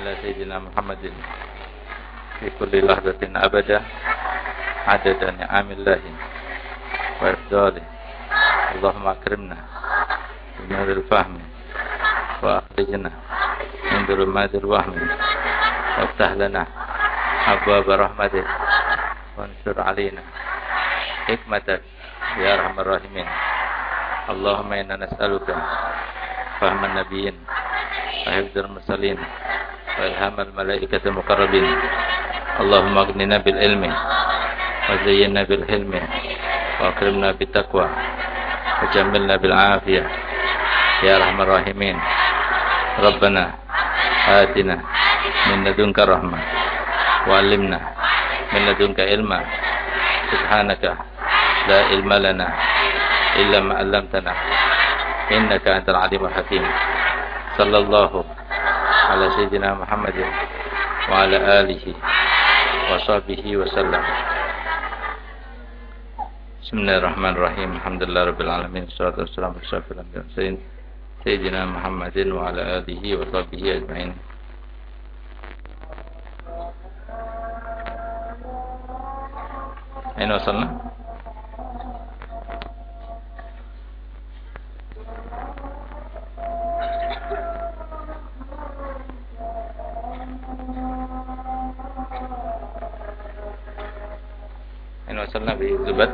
على سيدنا محمد في كل لحظة أبدا عدد نعم الله وإفضاله. اللهم أكرمنا بنور الفهم وأخرجنا من ظلمات الوهم وافتح لنا أبواب رحمتك وانشر علينا حكمتك يا أرحم الراحمين. اللهم إنا نسألك فهم النبيين وحفظ المرسلين وإلهام الملائكة المقربين. اللهم أغننا بالعلم وزينا بالحلم وأكرمنا بالتقوى وجملنا بالعافية يا أرحم الراحمين. ربنا آتنا من لدنك رحمة وعلمنا من لدنك علما. سبحانك لا علم لنا إلا ما علمتنا إنك أنت العليم الحكيم. صلى الله على سيدنا محمد وعلى آله وصحبه وسلم. Bismillahirrahmanirrahim. Alhamdulillah rabbil alamin. Wassalatu wassalamu ala asyrafil anbiya'i wal mursalin sayyidina Muhammadin wa ala alihi wa sahbihi ajmain. Aina wasalna? Aina wasalna bi Zubat?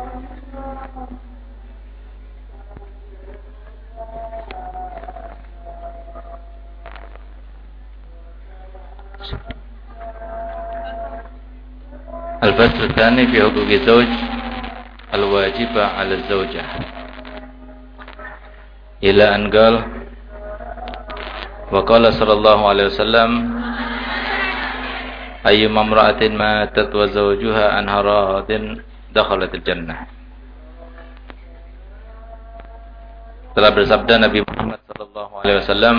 الفصل الثاني في حقوق الزوج الواجبة على الزوجة إلى أن قال وقال صلى الله عليه وسلم أيما امرأة ماتت وزوجها عنها راض دخلت الجنة. Telah bersabda Nabi Muhammad sallallahu alaihi wasallam,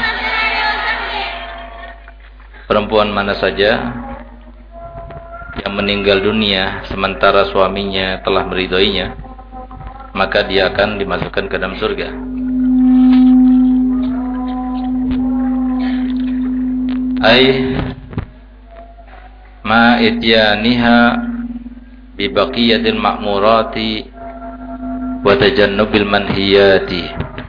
perempuan mana saja yang meninggal dunia sementara suaminya telah meridhoinya, maka dia akan dimasukkan ke dalam surga. Ai ma ityaniha bi baqiyatil ma'murati wa tajannubil manhiyati.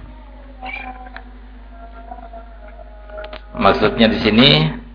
Maksudnya di sini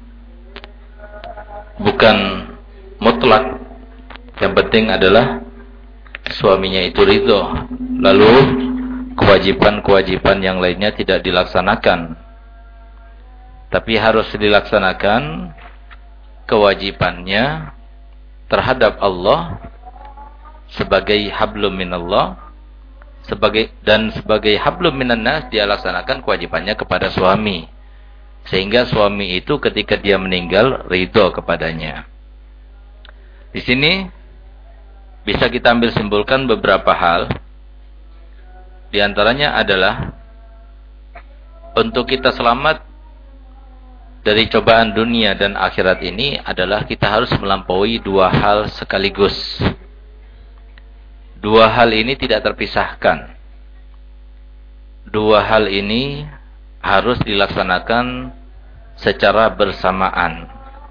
bukan mutlak, yang penting adalah suaminya itu ridho, lalu kewajiban-kewajiban yang lainnya tidak dilaksanakan, tapi harus dilaksanakan kewajibannya terhadap Allah sebagai hablum minallah, sebagai hablum minannas dia laksanakan kewajibannya kepada suami, sehingga suami itu ketika dia meninggal ridho kepadanya. Di sini bisa kita ambil simpulkan beberapa hal. Di antaranya adalah untuk kita selamat dari cobaan dunia dan akhirat ini adalah kita harus melampaui dua hal sekaligus. Dua hal ini tidak terpisahkan. Dua hal ini harus dilaksanakan secara bersamaan.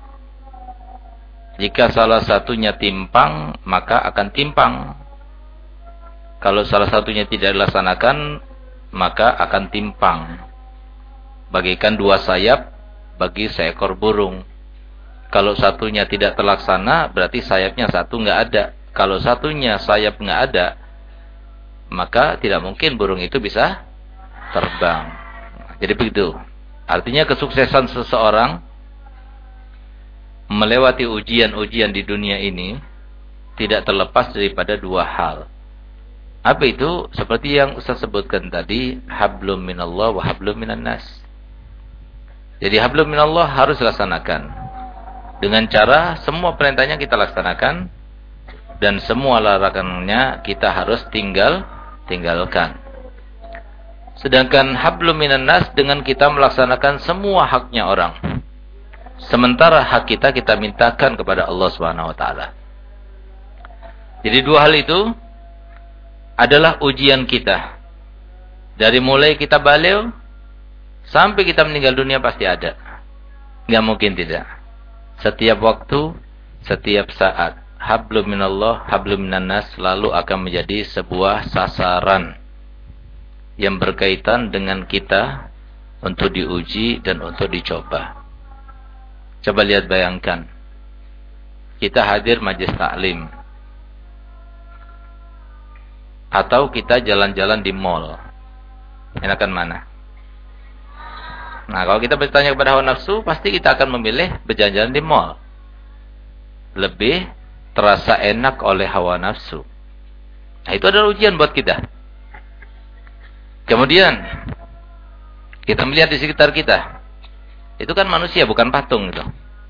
Jika salah satunya timpang, maka akan timpang. Kalau salah satunya tidak dilaksanakan, maka akan timpang. Bagaikan dua sayap bagi seekor burung. Kalau satunya tidak terlaksana, berarti sayapnya satu nggak ada. Kalau satunya sayap nggak ada, maka tidak mungkin burung itu bisa terbang. Jadi begitu. Artinya kesuksesan seseorang melewati ujian-ujian di dunia ini tidak terlepas daripada dua hal. Apa itu? Seperti yang Ustaz sebutkan tadi, hablum minallah wa hablum minannas. Jadi hablum minallah harus dilaksanakan dengan cara semua perintahnya kita laksanakan dan semua larangannya kita harus tinggalkan. Sedangkan hablum minannas dengan kita melaksanakan semua haknya orang. Sementara hak kita mintakan kepada Allah Subhanahu wa taala. Jadi dua hal itu adalah ujian kita. Dari mulai kita balighah sampai kita meninggal dunia pasti ada. Nggak mungkin tidak. Setiap waktu, setiap saat, hablum minallah, hablum minannas selalu akan menjadi sebuah sasaran yang berkaitan dengan kita untuk diuji dan untuk dicoba. Coba lihat, bayangkan. Kita hadir majelis taklim. Atau kita jalan-jalan di mall. Enakan mana? Nah, kalau kita bertanya kepada hawa nafsu, pasti kita akan memilih berjalan-jalan di mall. Lebih terasa enak oleh hawa nafsu. Nah, itu adalah ujian buat kita. Kemudian, kita melihat di sekitar kita. Itu kan manusia, bukan patung itu.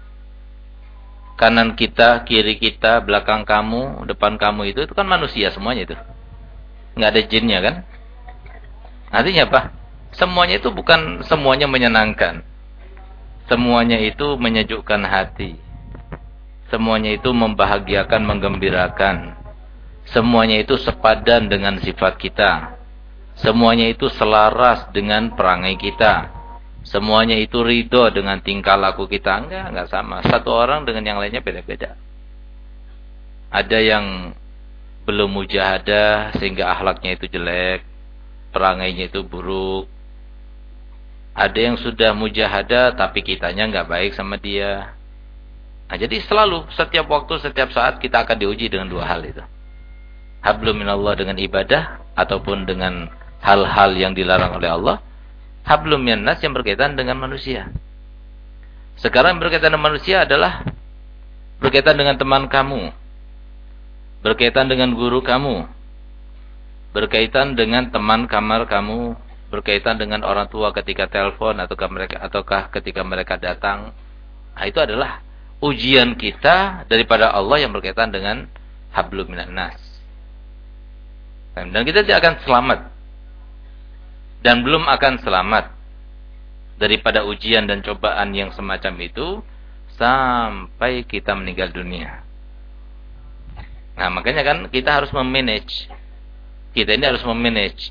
Kanan kita, kiri kita, belakang kamu, depan kamu itu kan manusia semuanya itu. Nggak ada jinnya kan? Artinya apa? Semuanya itu bukan semuanya menyenangkan. Semuanya itu menyejukkan hati. Semuanya itu membahagiakan, menggembirakan. Semuanya itu sepadan dengan sifat kita. Semuanya itu selaras dengan perangai kita. Semuanya itu ridho dengan tingkah laku kita. Enggak sama. Satu orang dengan yang lainnya beda-beda. Ada yang belum mujahadah sehingga akhlaknya itu jelek, perangainya itu buruk. Ada yang sudah mujahadah tapi kitanya enggak baik sama dia. Nah, jadi selalu, setiap waktu, setiap saat kita akan diuji dengan dua hal itu. Hablum minallah dengan ibadah ataupun dengan hal-hal yang dilarang oleh Allah. Hablum minannas yang berkaitan dengan manusia. Sekarang yang berkaitan dengan manusia adalah berkaitan dengan teman kamu, berkaitan dengan guru kamu, berkaitan dengan teman kamar kamu, berkaitan dengan orang tua ketika telepon ataukah ketika mereka datang. Nah, itu adalah ujian kita daripada Allah yang berkaitan dengan hablum minannas. Dan kita tidak akan selamat. Dan belum akan selamat daripada ujian dan cobaan yang semacam itu sampai kita meninggal dunia. Nah, makanya kan kita harus memanage. Kita ini harus memanage,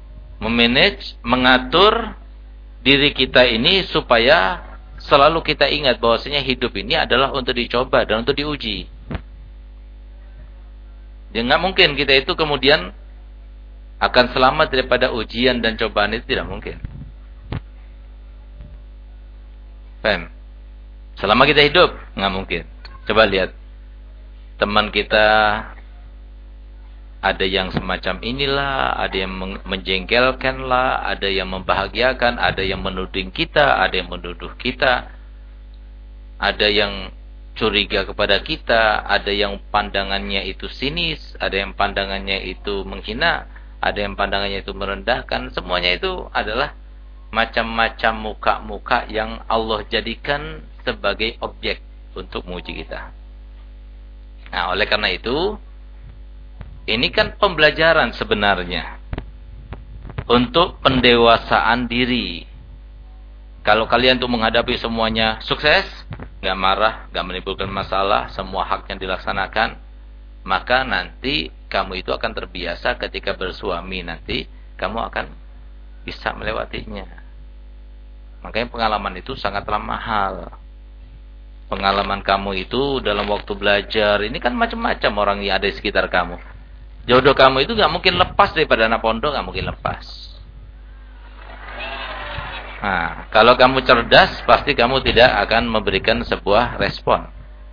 mengatur diri kita ini supaya selalu kita ingat bahwasanya hidup ini adalah untuk dicoba dan untuk diuji. Ya, nggak mungkin kita itu kemudian akan selamat daripada ujian dan cobaan, itu tidak mungkin. Paham? Selama kita hidup, nggak mungkin. Coba lihat. Teman kita ada yang semacam inilah, ada yang menjengkelkan lah, ada yang membahagiakan, ada yang menuding kita, ada yang menuduh kita, ada yang curiga kepada kita, ada yang pandangannya itu sinis, ada yang pandangannya itu menghina, ada yang pandangannya itu merendahkan. Semuanya itu adalah macam-macam muka-muka yang Allah jadikan sebagai objek untuk menguji kita. Nah, oleh karena itu, ini kan pembelajaran sebenarnya untuk pendewasaan diri. Kalau kalian tuh menghadapi semuanya sukses, nggak marah, nggak menimbulkan masalah, semua haknya dilaksanakan, maka nanti kamu itu akan terbiasa ketika bersuami nanti, kamu akan bisa melewatinya. Makanya pengalaman itu sangatlah mahal. Pengalaman kamu itu dalam waktu belajar, ini kan macam-macam orang yang ada di sekitar kamu. Jodoh kamu itu gak mungkin lepas daripada anak pondok, gak mungkin lepas. Nah, kalau kamu cerdas, pasti kamu tidak akan memberikan sebuah respon.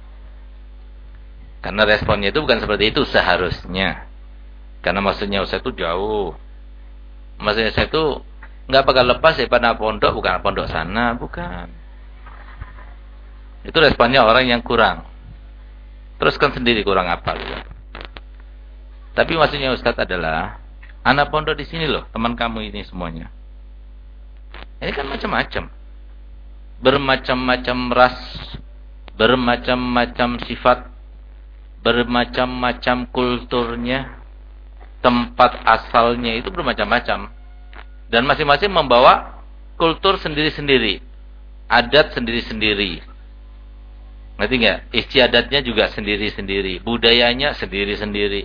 Karena responnya itu bukan seperti itu seharusnya. Karena maksudnya Ustaz itu jauh. Maksudnya saya itu gak bakal lepas daripada anak pondok, bukan anak pondok sana, bukan. Itu responnya orang yang kurang. Teruskan sendiri kurang apa gitu. Tapi maksudnya Ustaz adalah anak pondok di sini loh, teman kamu ini semuanya. Ini kan macam-macam. Bermacam-macam ras, bermacam-macam sifat, bermacam-macam kulturnya, tempat asalnya itu bermacam-macam. Dan masing-masing membawa kultur sendiri-sendiri, adat sendiri-sendiri. Ngerti nggak? Istiadatnya juga sendiri-sendiri, budayanya sendiri-sendiri.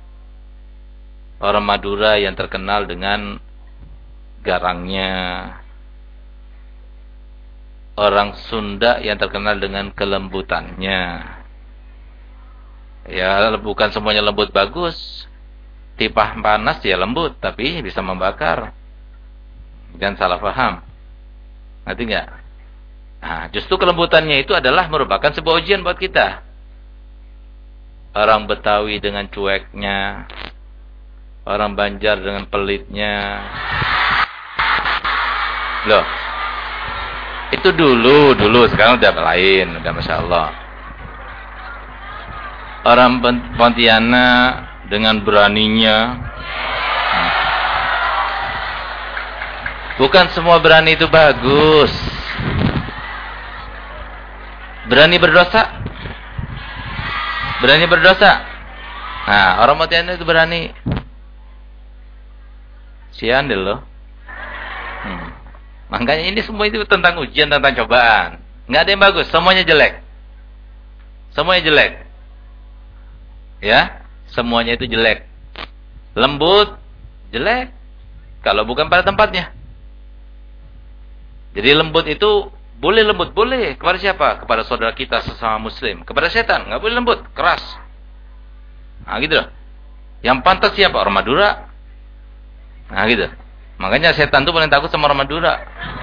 Orang Madura yang terkenal dengan garangnya, orang Sunda yang terkenal dengan kelembutannya. Ya, bukan semuanya lembut bagus. Tipah panas ya lembut, tapi bisa membakar. Jangan salah paham. Ngerti nggak? Nah, justru kelembutannya itu adalah merupakan sebuah ujian buat kita. Orang Betawi dengan cueknya, orang Banjar dengan pelitnya. Loh, itu dulu, sekarang udah lain, udah Masya Allah. Orang Pontianak dengan beraninya. Bukan semua berani itu bagus. Berani berdosa. Berani berdosa. Nah, orang Pontianak itu berani. Sian deh loh. Makanya ini semua itu tentang ujian, tentang cobaan. Nggak ada yang bagus, semuanya jelek. Semuanya jelek. Ya, semuanya itu jelek. Lembut, jelek. Kalau bukan pada tempatnya. Jadi lembut itu boleh lembut, boleh. Kepada siapa? Kepada saudara kita sesama muslim. Kepada setan, nggak boleh lembut, keras. Nah gitu loh. Yang pantas siapa? Orang Madura. Nah gitu. Makanya setan tuh paling takut sama orang Madura.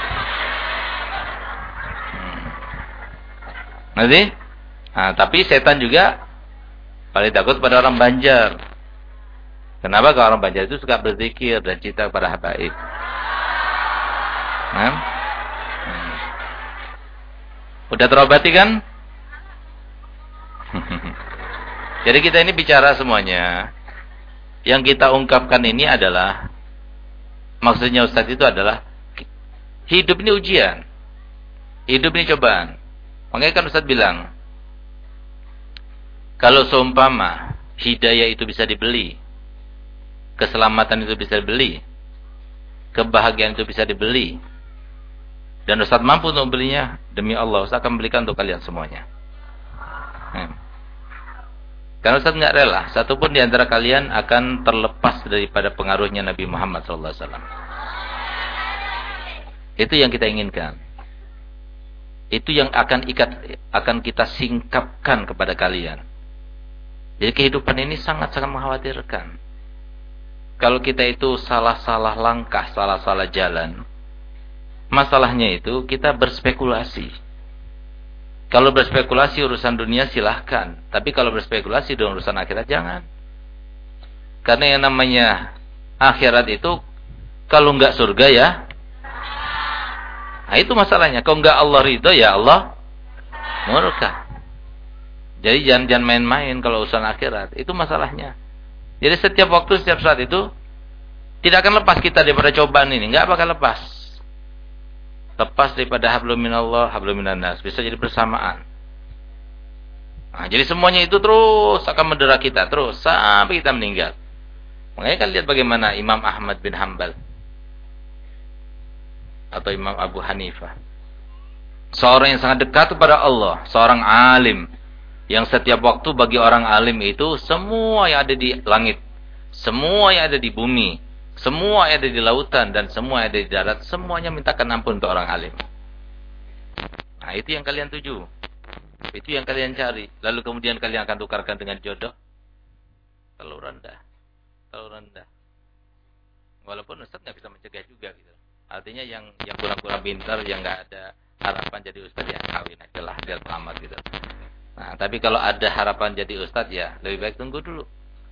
Nanti? Nah, tapi setan juga paling takut pada orang Banjar. Kenapa? Kalau orang Banjar itu suka berzikir dan cinta kepada habaib. Nah? Udah terobati kan? Jadi kita ini bicara semuanya. Yang kita ungkapkan ini adalah, maksudnya Ustadz itu adalah, hidup ini ujian. Hidup ini cobaan. Makanya kan Ustadz bilang, kalau seumpama hidayah itu bisa dibeli, keselamatan itu bisa dibeli, kebahagiaan itu bisa dibeli, dan Ustaz mampu untuk membelinya, demi Allah Ustaz akan membelikan untuk kalian semuanya. Karena Ustaz nggak rela satupun di antara kalian akan terlepas daripada pengaruhnya Nabi Muhammad SAW. Itu yang kita inginkan. Itu yang akan kita singkapkan kepada kalian. Jadi kehidupan ini sangat-sangat mengkhawatirkan. Kalau kita itu salah-salah langkah, salah-salah jalan, masalahnya itu kita berspekulasi. Kalau berspekulasi urusan dunia silahkan. Tapi kalau berspekulasi dengan urusan akhirat jangan. Karena yang namanya akhirat itu kalau enggak surga ya. Nah itu masalahnya. Kalau enggak Allah ridho ya Allah murka. Jadi jangan main-main kalau urusan akhirat. Itu masalahnya. Jadi setiap waktu, setiap saat itu tidak akan lepas kita daripada cobaan ini. Enggak bakal lepas. Lepas daripada hablum minallah, hablum minannas. Bisa jadi bersamaan. Nah, jadi semuanya itu terus akan mendera kita. Terus sampai kita meninggal. Makanya kan lihat bagaimana Imam Ahmad bin Hanbal. Atau Imam Abu Hanifah. Seorang yang sangat dekat kepada Allah. Seorang alim. Yang setiap waktu bagi orang alim itu semua yang ada di langit. Semua yang ada di bumi. Semua yang ada di lautan dan semua yang ada di darat, semuanya mintakan ampun untuk orang alim. Nah, itu yang kalian tuju. Itu yang kalian cari. Lalu kemudian kalian akan tukarkan dengan jodoh. Terlalu rendah. Terlalu rendah. Walaupun Ustaz nggak bisa mencegah juga gitu. Artinya yang kurang-kurang pintar, yang nggak ada harapan jadi Ustaz, ya kawin aja lah biar selamat gitu. Nah, tapi kalau ada harapan jadi Ustaz, ya lebih baik tunggu dulu.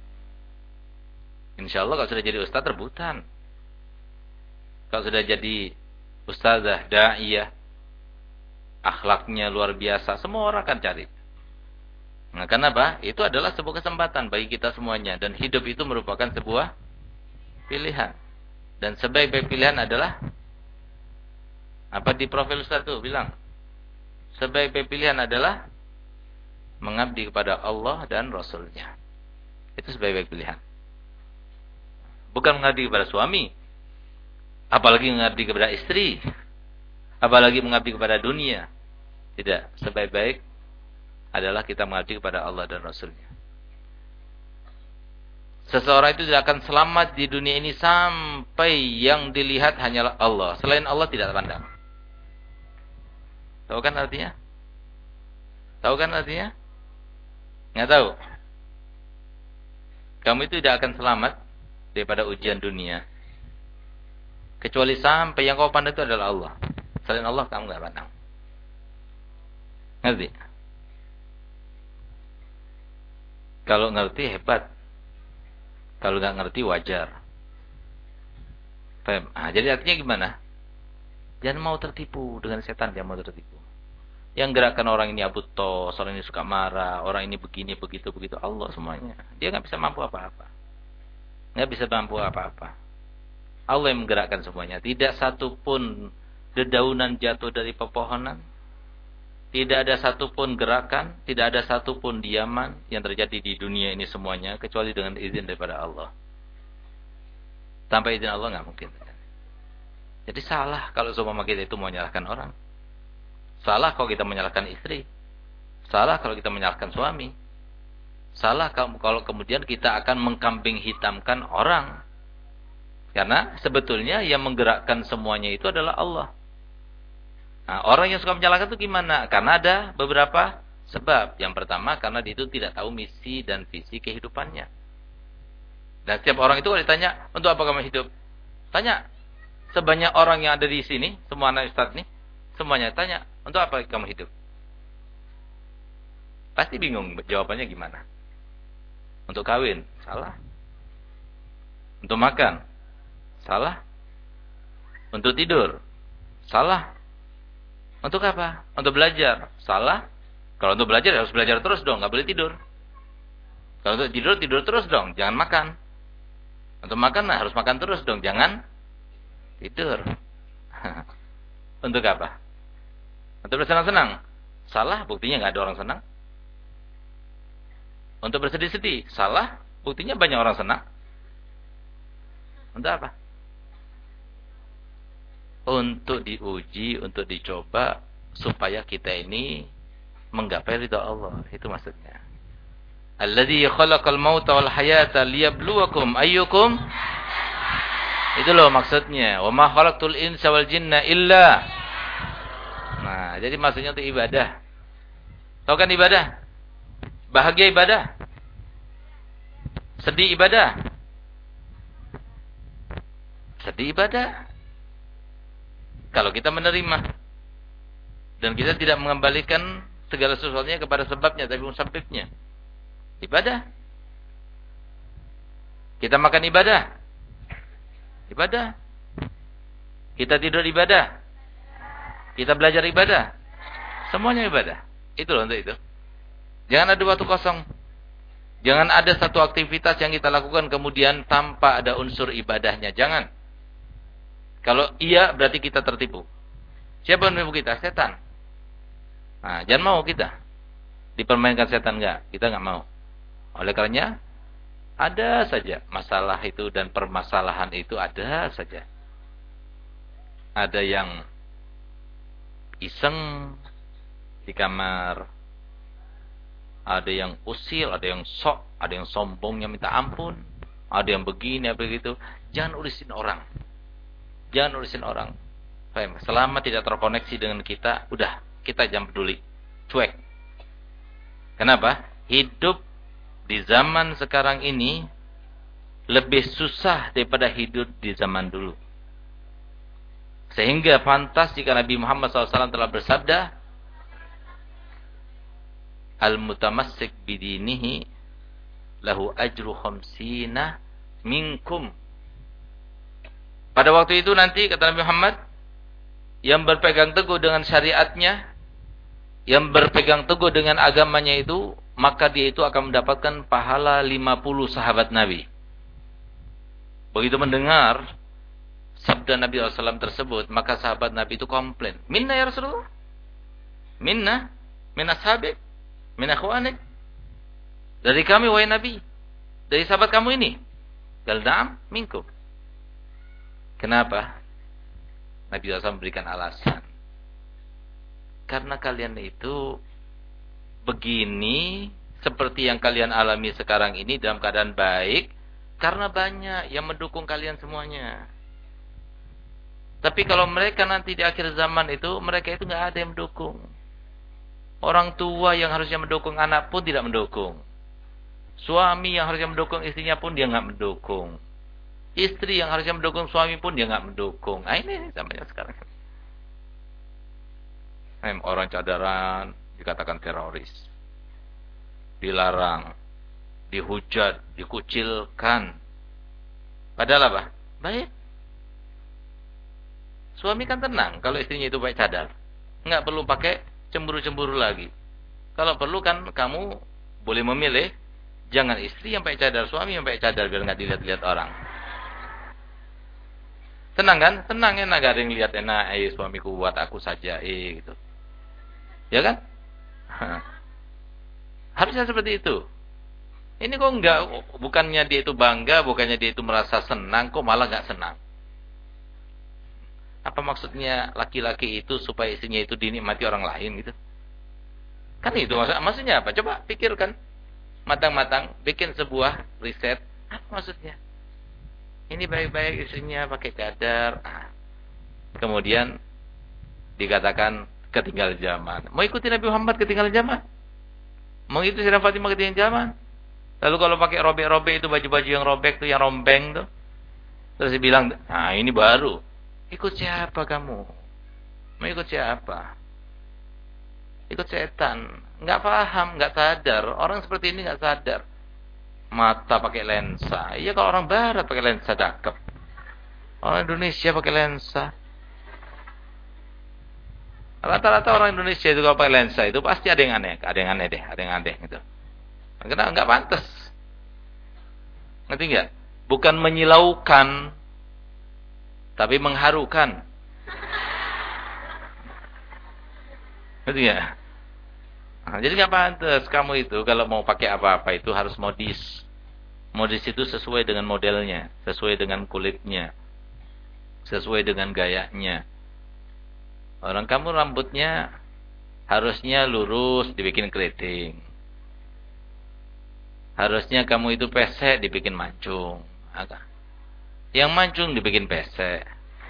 Insya Allah kalau sudah jadi ustaz rebutan. Kalau sudah jadi ustazah, da'iyah, akhlaknya luar biasa, semua orang akan cari. Nah, kenapa? Itu adalah sebuah kesempatan bagi kita semuanya. Dan hidup itu merupakan sebuah pilihan. Dan sebaik-baik pilihan adalah, apa di profil ustaz itu bilang? Sebaik-baik pilihan adalah mengabdi kepada Allah dan Rasulnya. Itu sebaik-baik pilihan. Bukan mengabdi kepada suami. Apalagi mengabdi kepada istri. Apalagi mengabdi kepada dunia. Tidak. Sebaik-baik adalah kita mengabdi kepada Allah dan Rasulnya. Seseorang itu tidak akan selamat di dunia ini sampai yang dilihat hanyalah Allah. Selain Allah tidak pandang. Tahu kan artinya? Tahu kan artinya? Nggak tahu. Kamu itu tidak akan selamat daripada ujian dunia. Kecuali sampai yang kau pandang itu adalah Allah. Selain Allah kamu nggak pandang. Ngerti? Kalau ngerti hebat. Kalau nggak ngerti wajar. Paham? Nah, jadi artinya gimana? Jangan mau tertipu dengan setan, jangan mau tertipu. Yang gerakan orang ini abutos, orang ini suka marah, orang ini begini, begitu, Allah semuanya. Dia nggak bisa mampu apa-apa. Nggak bisa mampu apa-apa. Allah yang menggerakkan semuanya. Tidak satu pun dedaunan jatuh dari pepohonan. Tidak ada satu pun gerakan, tidak ada satu pun diaman yang terjadi di dunia ini semuanya, kecuali dengan izin daripada Allah. Tanpa izin Allah nggak mungkin. Jadi salah kalau seumpama kita itu mau menyalahkan orang. Salah kalau kita menyalahkan istri. Salah kalau kita menyalahkan suami. Salah kalau kemudian kita akan mengkambing hitamkan orang. Karena sebetulnya yang menggerakkan semuanya itu adalah Allah. Nah, orang yang suka menyalahkan itu gimana? Karena ada beberapa sebab. Yang pertama, karena dia itu tidak tahu misi dan visi kehidupannya. Dan setiap orang itu kalau ditanya, untuk apa kamu hidup? Tanya. Sebanyak orang yang ada di sini, semua anak ustaz nih, semuanya tanya, untuk apa kamu hidup? Pasti bingung jawabannya gimana. Untuk kawin, salah. Untuk makan, salah. Untuk tidur, salah. Untuk apa? Untuk belajar, salah. Kalau untuk belajar harus belajar terus dong, nggak boleh tidur. Kalau untuk tidur, tidur terus dong, jangan makan. Untuk makan harus makan terus dong, jangan tidur. Untuk apa? Untuk bersenang-senang. Salah, buktinya nggak ada orang senang. Untuk bersedih-sedih. Salah, buktinya banyak orang senang. Untuk apa? Untuk diuji, untuk dicoba, supaya kita ini menggapai ridha Allah. Itu maksudnya. Alladzi khalaqal mauta wal hayata liyabluwakum ayyukum. Itu loh maksudnya. Wa ma khalaqtul insa wal jinna illa. Nah, jadi maksudnya untuk ibadah. Tahu kan ibadah? Bahagia ibadah. Sedih ibadah. Sedih ibadah. Kalau kita menerima dan kita tidak mengembalikan segala sesuatunya kepada sebabnya tapi musabbibnya. Ibadah. Kita makan ibadah. Ibadah. Kita tidur ibadah. Kita belajar ibadah. Semuanya ibadah. Itu loh untuk itu. Jangan ada waktu kosong. Jangan ada satu aktivitas yang kita lakukan kemudian tanpa ada unsur ibadahnya. Jangan. Kalau iya berarti kita tertipu. Siapa yang menipu kita? Setan. Nah, jangan mau kita dipermainkan setan, enggak. Kita enggak mau. Oleh karenanya ada saja masalah itu dan permasalahan itu ada saja. Ada yang iseng di kamar. Ada yang usil, ada yang sok, ada yang sombongnya minta ampun. Ada yang begini, begitu. Jangan urusin orang. Jangan urusin orang. Paham? Selama tidak terkoneksi dengan kita, udah, kita jangan peduli. Cuek. Kenapa? Hidup di zaman sekarang ini lebih susah daripada hidup di zaman dulu. Sehingga pantas jika Nabi Muhammad SAW telah bersabda, Al-mutamassik bidinihi lahu ajru khamsina minkum. Pada waktu itu nanti kata Nabi Muhammad, yang berpegang teguh dengan syariatnya, yang berpegang teguh dengan agamanya itu, maka dia itu akan mendapatkan pahala 50 sahabat Nabi. Begitu mendengar sabda Nabi SAW tersebut, maka sahabat Nabi itu komplain. Minna ya Rasulullah? Minna? Min ashabik? Min akhwanik? Dari kami wahai Nabi? Dari sahabat kamu ini? Qal na'am minkum. Kenapa? Nabi SAW memberikan alasan. Karena kalian itu begini, seperti yang kalian alami sekarang ini dalam keadaan baik, karena banyak yang mendukung kalian semuanya. Tapi kalau mereka nanti di akhir zaman itu, mereka itu nggak ada yang mendukung. Orang tua yang harusnya mendukung anak pun tidak mendukung. Suami yang harusnya mendukung istrinya pun dia nggak mendukung. Istri yang harusnya mendukung suami pun dia nggak mendukung. Nah, ini zamannya sekarang. Orang cadaran dikatakan teroris, dilarang, dihujat, dikucilkan. Padahal apa? Baik. Suami kan tenang kalau istrinya itu baik cadar. Nggak perlu pakai cemburu-cemburu lagi. Kalau perlu kan kamu boleh memilih, jangan istri yang pakai cadar, suami yang pakai cadar biar nggak dilihat-lihat orang. Tenang kan? Tenang, enak, gak ada yang lihat, enak. Suamiku buat aku saja, gitu. Ya kan? Harusnya seperti itu. Ini kok enggak, bukannya dia itu bangga, bukannya dia itu merasa senang, kok malah enggak senang. Apa maksudnya laki-laki itu supaya istrinya itu dinikmati orang lain gitu? Kan itu maksudnya apa? Coba pikirkan matang-matang, bikin sebuah riset. Apa maksudnya? Ini baik-baik istrinya pakai cadar. Kemudian dikatakan ketinggalan zaman. Mau ikuti Nabi Muhammad ketinggalan zaman? Mau ikuti Sayyidah Fatimah ketinggalan zaman? Lalu kalau pakai robek-robek itu baju-baju yang robek tuh, yang rombeng tuh. Terus dia bilang, nah ini baru. Ikut siapa kamu? Mau ikut siapa? Ikut setan. Nggak paham, nggak sadar. Orang seperti ini nggak sadar. Mata pakai lensa. Iya kalau orang barat pakai lensa cakep. Orang Indonesia pakai lensa. Rata-rata orang Indonesia itu kalau pakai lensa itu pasti ada yang aneh. Ada yang aneh deh. Ada yang aneh gitu. Karena nggak pantas. Ngerti nggak? Bukan menyilaukan, tapi mengharukan. Ngerti nggak? Nah, jadi nggak pantas kamu itu kalau mau pakai apa-apa itu harus modis. Modis itu sesuai dengan modelnya, sesuai dengan kulitnya, sesuai dengan gayanya. Orang kamu rambutnya harusnya lurus, dibikin keriting. Harusnya kamu itu pesek, dibikin mancung. Yang mancung dibikin pesek.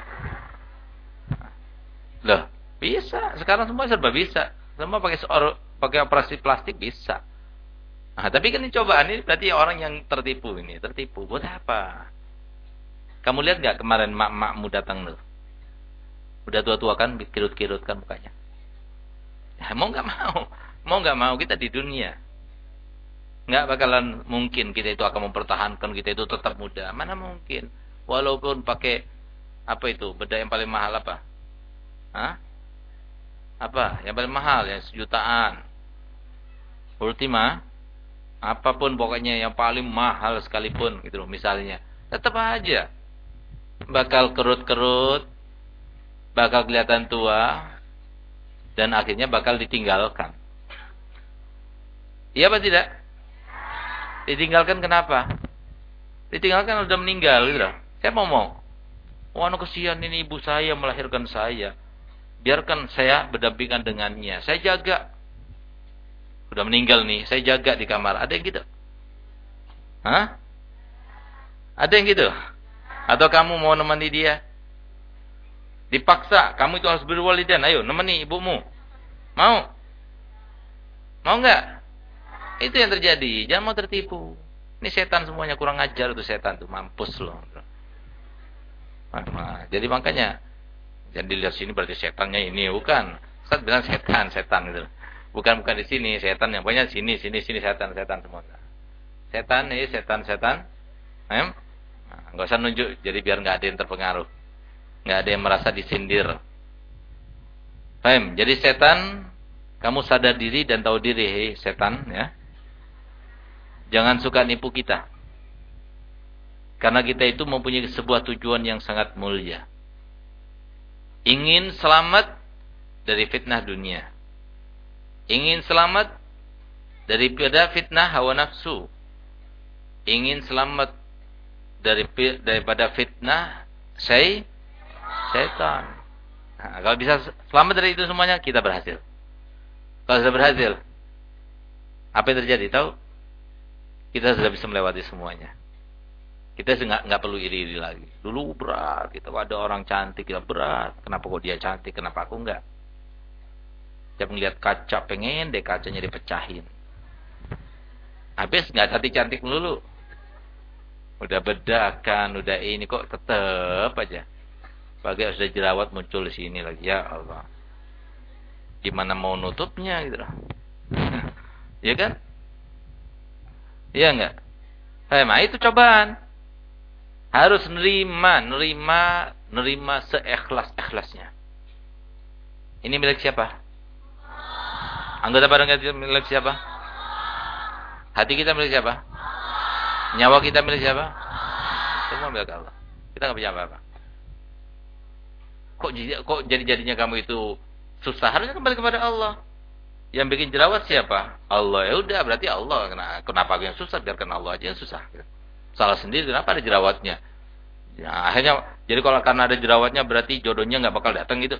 Loh, bisa. Sekarang semua serba bisa. Semua pakai operasi plastik bisa. Nah, tapi kan ini cobaan ini berarti orang yang tertipu ini. Tertipu. Buat apa? Kamu lihat nggak kemarin mak-makmu datang tuh? Udah tua-tua kan, kirut-kirut kan mukanya. Ya, mau nggak mau. Mau nggak mau kita di dunia. Nggak bakalan mungkin kita itu akan mempertahankan kita itu tetap muda. Mana mungkin. Walaupun pakai apa itu? Bedak yang paling mahal apa? Hah? Apa? Yang paling mahal yang sejutaan. Ultima. Apapun pokoknya yang paling mahal sekalipun gitu loh misalnya. Tetap aja bakal kerut-kerut, bakal kelihatan tua dan akhirnya bakal ditinggalkan. Iya apa tidak? Ditinggalkan kenapa? Ditinggalkan udah meninggal gitu loh. Siapa mau? Wah, kesian ini ibu saya melahirkan saya. Biarkan saya berdampingan dengannya. Saya jaga. Udah meninggal nih, saya jaga di kamar. Ada yang gitu? Hah? Ada yang gitu? Atau kamu mau nemani dia? Dipaksa, kamu itu harus berwalidan. Ayo, nemani ibumu. Mau? Mau enggak? Itu yang terjadi. Jangan mau tertipu. Ini setan semuanya, kurang ajar itu setan tuh, mampus loh. Nah, jadi makanya jangan dilihat sini berarti setannya ini, bukan. Ustaz bilang setan gitu. Bukan di sini, setan yang banyak sini setan semua. Setan ini setan. Nah, enggak usah nunjuk jadi biar enggak ada yang terpengaruh. Enggak ada yang merasa disindir. Paham? Jadi setan, kamu sadar diri dan tahu diri, hei setan ya. Jangan suka nipu kita. Karena kita itu mempunyai sebuah tujuan yang sangat mulia. Ingin selamat dari fitnah dunia. Ingin selamat daripada fitnah hawa nafsu. Ingin selamat daripada fitnah setan. Nah, kalau bisa selamat dari itu semuanya, kita berhasil. Kalau sudah berhasil, apa yang terjadi? Tahu? Kita sudah bisa melewati semuanya. Kita nggak perlu iri-iri lagi. Dulu berat, kita ada orang cantik, kita berat. Kenapa kok dia cantik, kenapa aku enggak? Tiap ngeliat kaca, pengen deh kacanya dipecahin. Habis nggak cantik-cantik melulu. Udah bedakan, udah ini kok tetep aja. Bagai sudah jerawat muncul di sini lagi, ya Allah. Gimana mau nutupnya gitu loh. Iya kan? Iya enggak? Nah itu cobaan. Harus nerima seikhlas-ikhlasnya. Ini milik siapa? Anggota badan kita milik siapa? Hati kita milik siapa? Nyawa kita milik siapa? Semua milik Allah. Kita nggak punya apa-apa. Kok jadi-jadinya kamu itu susah? Harusnya kembali kepada Allah. Yang bikin jerawat siapa? Allah. Ya udah, berarti Allah. Kenapa aku yang susah? Biarkan Allah aja yang susah. Salah sendiri, kenapa ada jerawatnya? Ya, akhirnya, jadi kalau karena ada jerawatnya berarti jodohnya nggak bakal datang gitu.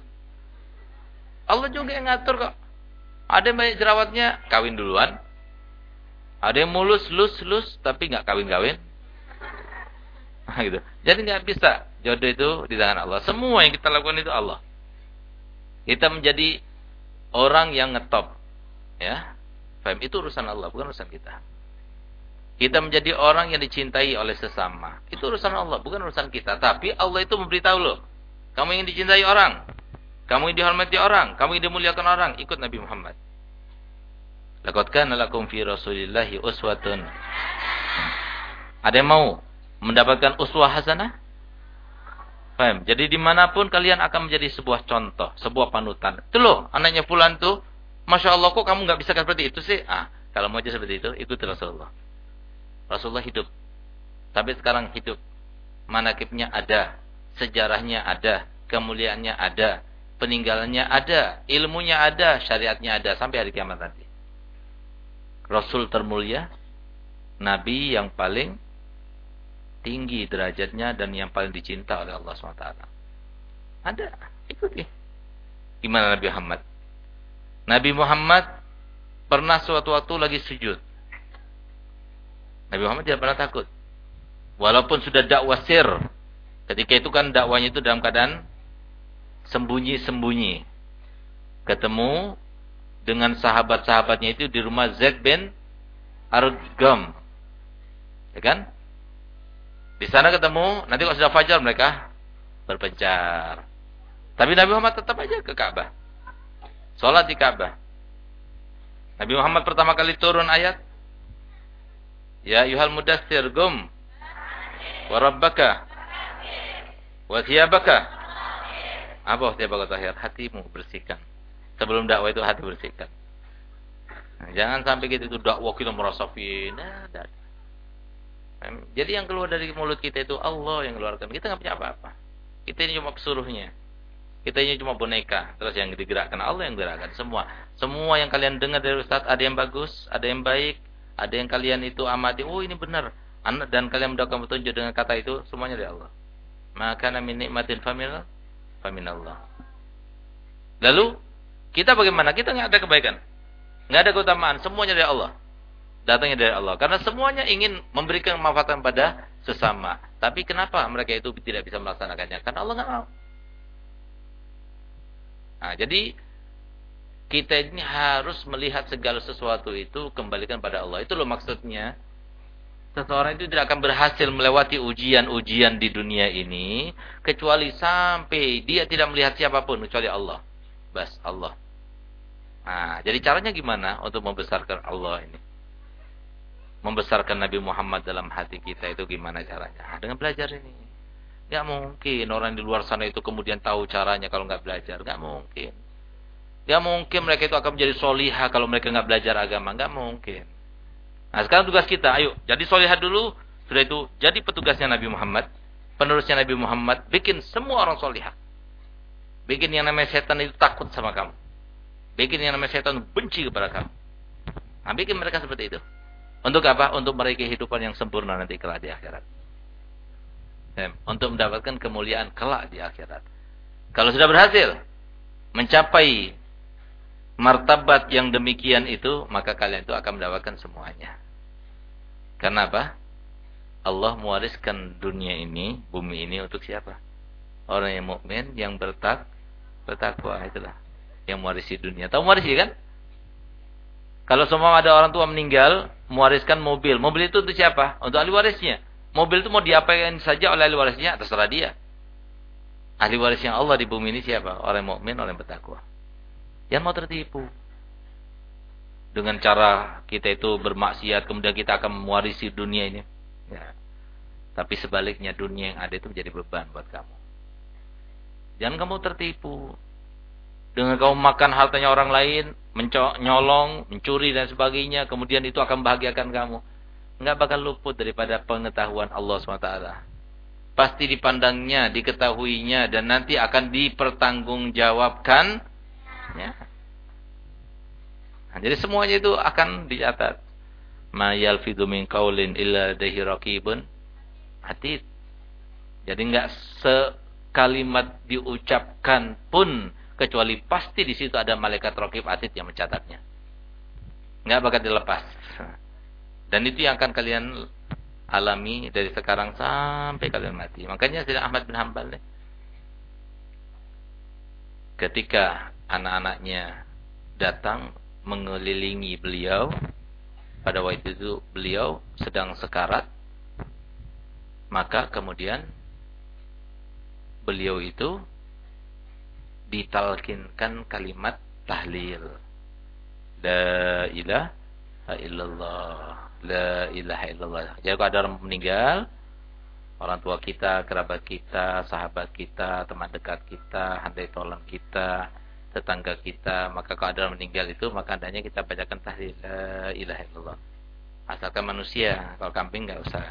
Allah juga yang ngatur kok. Ada yang banyak jerawatnya, kawin duluan. Ada yang mulus, tapi nggak kawin-kawin. Nah, gitu. Jadi nggak bisa. Jodoh itu di tangan Allah. Semua yang kita lakukan itu Allah. Kita menjadi orang yang ngetop. Ya, faham? Itu urusan Allah, bukan urusan kita. Kita menjadi orang yang dicintai oleh sesama. Itu urusan Allah, bukan urusan kita. Tapi Allah itu memberitahu loh. Kamu ingin dicintai orang. Kamu ingin dihormati orang. Kamu ingin dimuliakan orang. Ikut Nabi Muhammad. Laqad kana lakum fi Rasulillahi uswatun. Ada yang mau mendapatkan uswah hasanah? Paham? Jadi dimanapun kalian akan menjadi sebuah contoh. Sebuah panutan. Itu loh, anaknya fulan tuh. Masya Allah, kok kamu gak bisa seperti itu sih? Kalau mau aja seperti itu, ikuti Rasulullah. Rasulullah hidup. Tapi sekarang hidup. Manakibnya ada. Sejarahnya ada. Kemuliaannya ada. Peninggalannya ada. Ilmunya ada. Syariatnya ada. Sampai hari kiamat nanti. Rasul termulia. Nabi yang paling tinggi derajatnya. Dan yang paling dicinta oleh Allah SWT. Ada. Ikuti. Gimana Nabi Muhammad? Nabi Muhammad pernah suatu waktu lagi sujud. Nabi Muhammad tidak pernah takut. Walaupun sudah dakwah sir. Ketika itu kan dakwanya itu dalam keadaan sembunyi-sembunyi. Ketemu dengan sahabat-sahabatnya itu di rumah Zaid bin Arqam. Ya kan? Di sana ketemu, nanti kalau sudah fajar mereka berpencar. Tapi Nabi Muhammad tetap aja ke Ka'bah. Salat di Ka'bah. Nabi Muhammad pertama kali turun ayat, ya ayyuhal mudaththir qum wa rabbaka wa thiyabaka. Apa thiyabaka tahir? Hatimu bersihkan. Sebelum dakwah itu hati bersihkan. Nah, jangan sampai gitu itu dakwah kita merasa fina. Jadi yang keluar dari mulut kita itu Allah yang keluarkan. Kita enggak punya apa-apa. Kita ini cuma pesuruhnya. Kita ini cuma boneka. Terus yang digerakkan Allah yang gerakkan semua. Semua yang kalian dengar dari Ustaz, ada yang bagus, ada yang baik, ada yang kalian itu amati, oh ini benar. Dan kalian mendapatkan petunjuk dengan kata itu, semuanya dari Allah. Maka min nikmatin faminallah. Lalu kita bagaimana? Kita enggak ada kebaikan. Enggak ada keutamaan, semuanya dari Allah. Datangnya dari Allah. Karena semuanya ingin memberikan manfaat pada sesama. Tapi kenapa mereka itu tidak bisa melaksanakannya? Karena Allah enggak mau. Nah, jadi kita ini harus melihat segala sesuatu itu kembalikan pada Allah. Itu loh maksudnya. Seseorang itu tidak akan berhasil melewati ujian-ujian di dunia ini kecuali sampai dia tidak melihat siapapun kecuali Allah. Bas, Allah. Nah, jadi caranya gimana untuk membesarkan Allah ini? Membesarkan Nabi Muhammad dalam hati kita itu gimana caranya? Dengan belajar ini. Gak mungkin orang di luar sana itu kemudian tahu caranya kalau nggak belajar. Gak mungkin. Gak mungkin mereka itu akan menjadi solihah kalau mereka nggak belajar agama. Gak mungkin. Nah sekarang tugas kita, ayo jadi solihah dulu. Sudah itu jadi petugasnya Nabi Muhammad, penerusnya Nabi Muhammad, bikin semua orang solihah. Bikin yang namanya setan itu takut sama kamu. Bikin yang namanya setan benci kepada kamu. Nah bikin mereka seperti itu. Untuk apa? Untuk meraih kehidupan yang sempurna nanti kelak di akhirat. Untuk mendapatkan kemuliaan kelak di akhirat. Kalau sudah berhasil mencapai martabat yang demikian itu, maka kalian itu akan mendapatkan semuanya. Karena apa? Allah mewariskan dunia ini, bumi ini untuk siapa? Orang yang mukmin, yang bertakwa, itulah yang mewarisi dunia. Tahu mewarisi kan? Kalau semua ada orang tua meninggal, mewariskan mobil. Mobil itu untuk siapa? Untuk ahli warisnya. Mobil itu mau diapain saja oleh ahli warisnya, terserah dia. Ahli waris yang Allah di bumi ini siapa? Orang mukmin, orang yang bertakwa. Yang mau tertipu dengan cara kita itu bermaksiat, kemudian kita akan mewarisi dunia ini. Ya. Tapi sebaliknya dunia yang ada itu menjadi beban buat kamu. Jangan kamu tertipu dengan kamu makan hartanya orang lain, nyolong, mencuri dan sebagainya, kemudian itu akan membahagiakan kamu. Enggak bakal luput daripada pengetahuan Allah SWT. Pasti dipandangnya, diketahuinya, dan nanti akan dipertanggungjawabkan. Ya. Nah, jadi semuanya itu akan dicatat. Ma yalfidhu min qaulin illa ladaihi raqibun atid. Jadi enggak sekalimat diucapkan pun kecuali pasti di situ ada malaikat raqib atid yang mencatatnya. Enggak bakal dilepas. Dan itu yang akan kalian alami dari sekarang sampai kalian mati. Makanya Sayyidina Ahmad bin Hanbal ketika anak-anaknya datang mengelilingi beliau, pada waktu itu beliau sedang sekarat, maka kemudian beliau itu ditalkinkan kalimat tahlil. La ilaha illallah. La ilaha illallah. Jadi kalau ada orang meninggal, orang tua kita, kerabat kita, sahabat kita, teman dekat kita, handai tolong kita, tetangga kita, maka kalau ada orang meninggal itu, maka hendaknya kita bacakan tahlil la ilaha illallah. Asalkan manusia, kalau kambing enggak usah.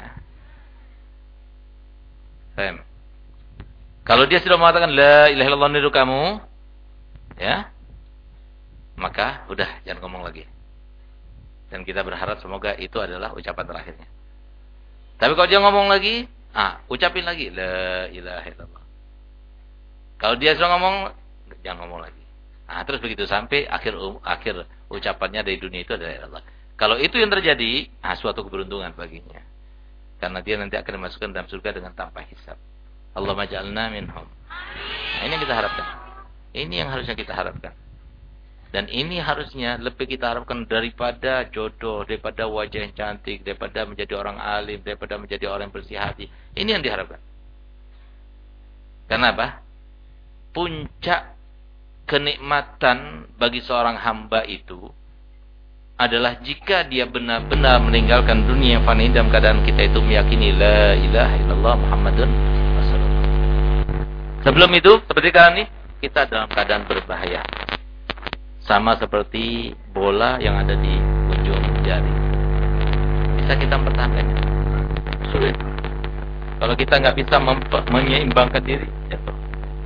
Paham? Kalau dia sudah mengatakan la ilaha illallah niru kamu, ya, maka udah jangan ngomong lagi. Dan kita berharap semoga itu adalah ucapan terakhirnya. Tapi kalau dia ngomong lagi, ucapin lagi la ilaha illallah. Kalau dia sudah ngomong, jangan ngomong lagi. Terus begitu sampai akhir ucapannya dari dunia itu adalah Allah. Kalau itu yang terjadi, suatu keberuntungan baginya. Karena dia nanti akan dimasukkan dalam surga dengan tanpa hisab. Allahumma ja'alna minhum. Ini yang kita harapkan. Ini yang harusnya kita harapkan. Dan ini harusnya lebih kita harapkan daripada jodoh, daripada wajah yang cantik, daripada menjadi orang alim, daripada menjadi orang yang bersih hati. Ini yang diharapkan. Karena apa? Puncak kenikmatan bagi seorang hamba itu adalah jika dia benar-benar meninggalkan dunia yang fani dalam keadaan kita itu meyakini la ilaha illallah Muhammadun Rasulullah. Sebelum itu, seperti kali ini, kita dalam keadaan berbahaya. Sama seperti bola yang ada di ujung jari. Bisa kita mempertahankannya? Sulit. Kalau kita nggak bisa menyeimbangkan diri, jatuh.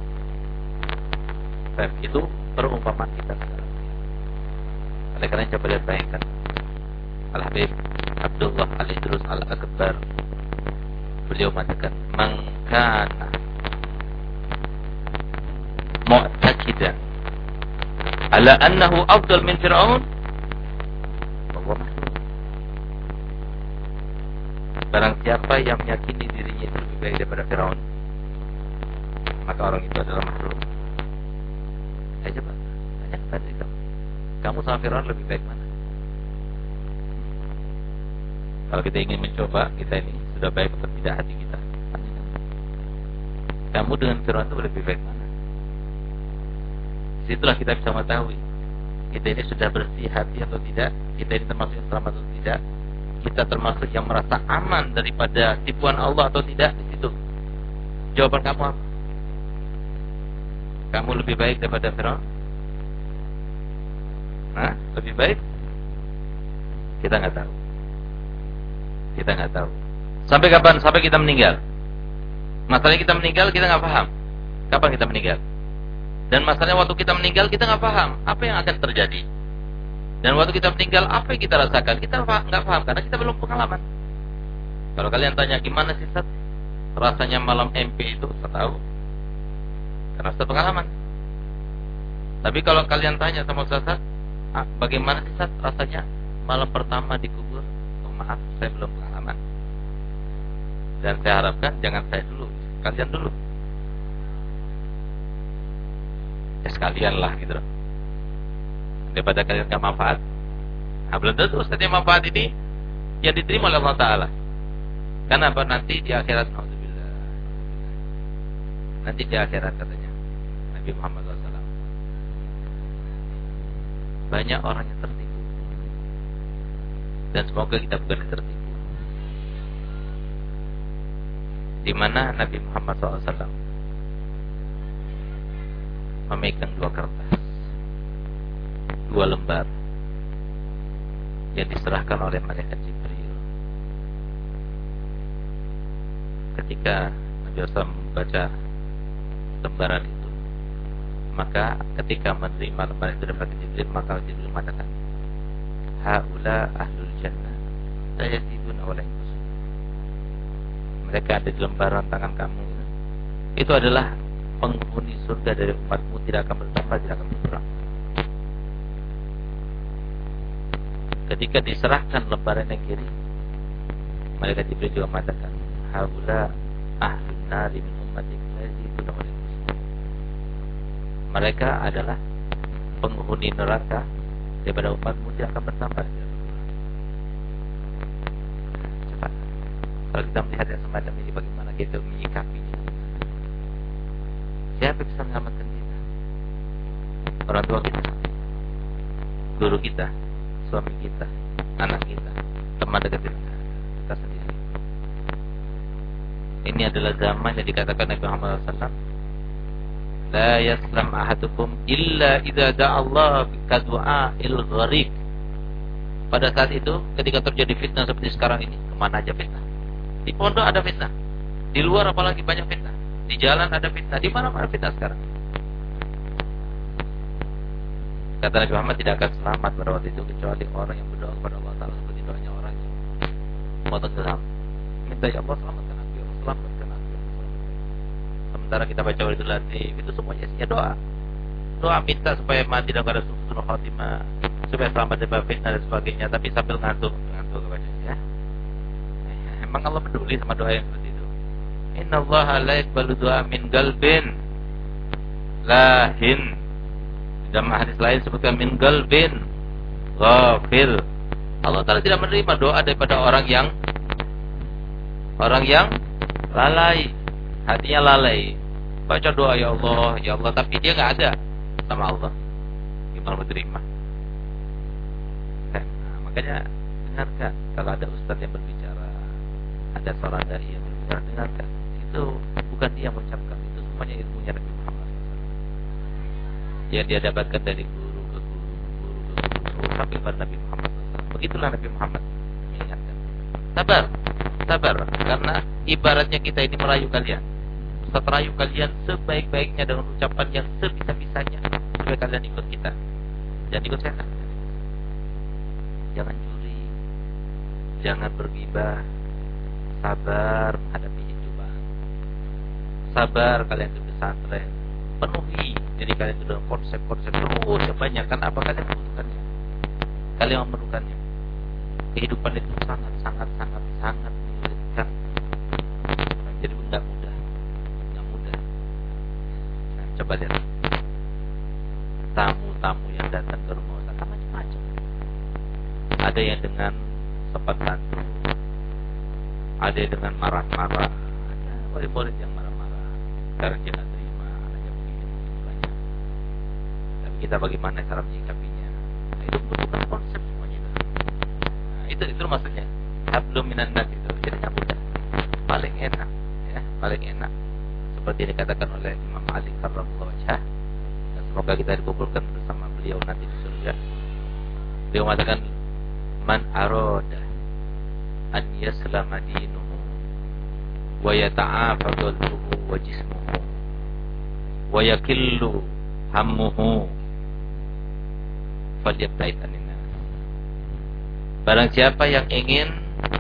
Itu perumpamaan kita sekarang. Oleh karena coba lihat bayangkan Al-Habib Abdullah Al-Idrus Al-Akbar, beliau mengatakan man kana mu'taqidan ala annahu afdal min Fir'aun bahwa barang siapa yang meyakini dirinya itu lebih baik daripada Fir'aun, maka orang itu adalah makhluk. Saya coba tanya tadi kamu sama Fir'aun lebih baik mana? Kalau kita ingin mencoba, kita ini sudah baik atau tidak hati kita. Kamu dengan Fir'aun itu lebih baik mana? Situlah kita bisa mengetahui kita ini sudah bersih hati atau tidak, kita ini termasuk yang selamat atau tidak, kita termasuk yang merasa aman daripada tipuan Allah atau tidak. Di situ jawaban kamu apa? Kamu lebih baik daripada Fir'aun? Lebih baik? Kita nggak tahu. Kita nggak tahu. Sampai kapan? Sampai kita meninggal. Masalahnya kita meninggal kita nggak paham. Kapan kita meninggal? Dan masalahnya waktu kita meninggal kita nggak paham apa yang akan terjadi. Dan waktu kita meninggal apa yang kita rasakan? Kita nggak paham karena kita belum pengalaman. Kalau kalian tanya gimana sih Ustaz rasanya malam MP itu, saya tahu. Karena sudah pengalaman. Tapi kalau kalian tanya sama Ustaz, bagaimana sih Ustaz rasanya malam pertama di kubur? Oh, maaf, saya belum pengalaman. Dan saya harapkan jangan saya dulu, kalian dulu. Ya sekalian lah gitu loh. Daripada kalian nggak manfaat. Nah, belum tentu Ustaz yang manfaat ini yang diterima oleh Allah Ta'ala. Kenapa? Nanti di akhirat, naudzubillah. Nanti di akhirat katanya Nabi Muhammad SAW, banyak orang yang tertipu. Dan semoga kita bukan tertipu. Di mana Nabi Muhammad SAW memegang 2 kertas, 2 lembar yang diserahkan oleh malaikat Jibril. Ketika Nabi SAW membaca lembaran itu, maka ketika menerima lembaran itu dari Jibril, maka Jibril mengatakan, haula ahlul jannah la yaziduna wa la yanqusun. Mereka ada di lembaran tangan kamu. Itu adalah penghuni surga dari umatmu, tidak akan bertambah, tidak akan berkurang. Ketika diserahkan lembaran yang kiri, malaikat Jibril juga mengatakan, haula ahlun nari min ummatik la yaziduna wa la yanqusun. Mereka adalah penghuni neraka daripada umatmu, tidak akan bertambah, tidak berkurang. Coba kalau kita melihat yang semacam ini, bagaimana kita menyikapinya? Siapa bisa menyelamatkan kita? Orang tua kita, guru kita, suami kita, anak kita, teman dekat kita sendiri. Ini adalah zaman yang dikatakan Nabi Muhammad SAW, la yaslam ahadukum illa idza da'allah kadu'a'il gharib. Pada saat itu, ketika terjadi fitnah seperti sekarang ini, kemana aja fitnah? Di pondok ada fitnah, di luar apalagi banyak fitnah, di jalan ada fitnah, di mana-mana fitnah sekarang. Kata Nabi Muhammad, tidak akan selamat pada waktu itu kecuali orang yang berdoa kepada Allah Ta'ala seperti doanya orang yang mau tenggelam, minta, ya Allah selamatkan aku, ya Allah selamatkan aku, ya Allah selamatkan. Sementara kita baca Waridul Latif, itu semuanya isinya doa. Doa minta supaya mati dalam keadaan husnul khotimah, supaya selamat dari fitnah dan sebagainya, tapi sambil ngantuk bacanya. Emang Allah peduli sama doa yang seperti itu? Innallaha la yaqbalu du'a min qalbin lahin. Dalam hadis lain sebutkan min qalbin ghafil. Allah Ta'ala tidak menerima doa daripada orang yang lalai, hatinya lalai. Baca doa ya Allah, tapi dia nggak ada sama Allah. Gimana mau terima? Nah, makanya dengarkan kalau ada ustaz yang berbicara, ada seorang dai yang berbicara, dengarkan. Itu bukan dia yang mengucapkan, itu semuanya ilmunya Nabi Muhammad SAW. Yang dia dapatkan dari guru ke guru sampai pada Nabi Muhammad SAW. Begitulah Nabi Muhammad mengingatkan. Sabar, karena ibaratnya kita ini merayu kalian. Ustaz rayu kalian sebaik-baiknya dengan ucapan yang sebisa-bisanya supaya kalian ikut kita. Jangan ikut setan. Jangan curi, jangan bergibah. Sabar menghadapi hidupan. Sabar kalian itu pesantren. Penuhi jadi kalian itu dalam konsep-konsep terus yang banyak. Kan apa kalian membutuhkannya? Kalian memerlukannya. Kehidupan itu sangat menyulitkan. Jadi enggak mudah. Nah, coba lihat tamu-tamu yang datang ke rumah Ustaz macam-macam. Ada yang dengan sopan santun, ada yang dengan marah-marah, ada murid-murid yang marah-marah. Sekarang dia nggak terima, anaknya begini banyak. Tapi kita bagaimana cara menyikapinya? Nah, itu bukan konsep semuanya itu. Nah, itu maksudnya. Hablum minan nas itu jadinya mudah, paling enak, ya, paling enak. Seperti yang dikatakan oleh Imam Ali karramallahu wajhah. Dan semoga kita dikumpulkan bersama beliau nanti di surga. Beliau mengatakan, man aroda an yaslama dinuhu wa yata'afa qalbuhu wa jismuhu wa yakillu hammuhu falyabta'id anin nas. Barang siapa yang ingin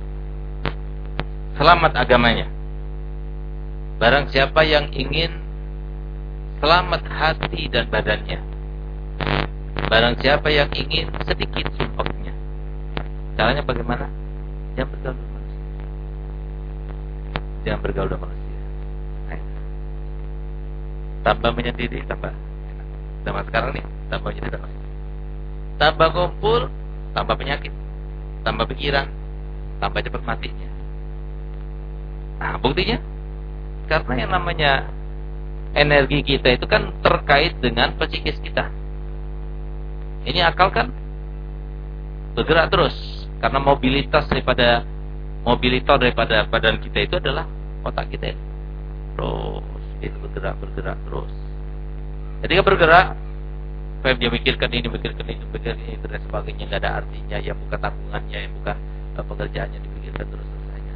selamat agamanya, barang siapa yang ingin selamat hati dan badannya, barang siapa yang ingin sedikit sumpahnya, caranya bagaimana? Yang bergaul dengan manusia. dengan bergaul dengan manusia. Nah, tambah menyendiri, tambah enak. Zaman sekarang nih, tambah menyendiri, tambah enak. Tambah kumpul, tambah penyakit, tambah pikiran, tambah cepat matinya. Nah, buktinya karena yang namanya energi kita itu kan terkait dengan psikis kita. Ini akal kan bergerak terus karena mobilitor daripada badan kita itu adalah otak kita. Terus itu bergerak terus. Jadi kan bergerak, dia mikirkan ini, mikirkan itu dan sebagainya, nggak ada artinya, yang bukan tabungannya, yang bukan pekerjaannya dipikirkan terus selesainya.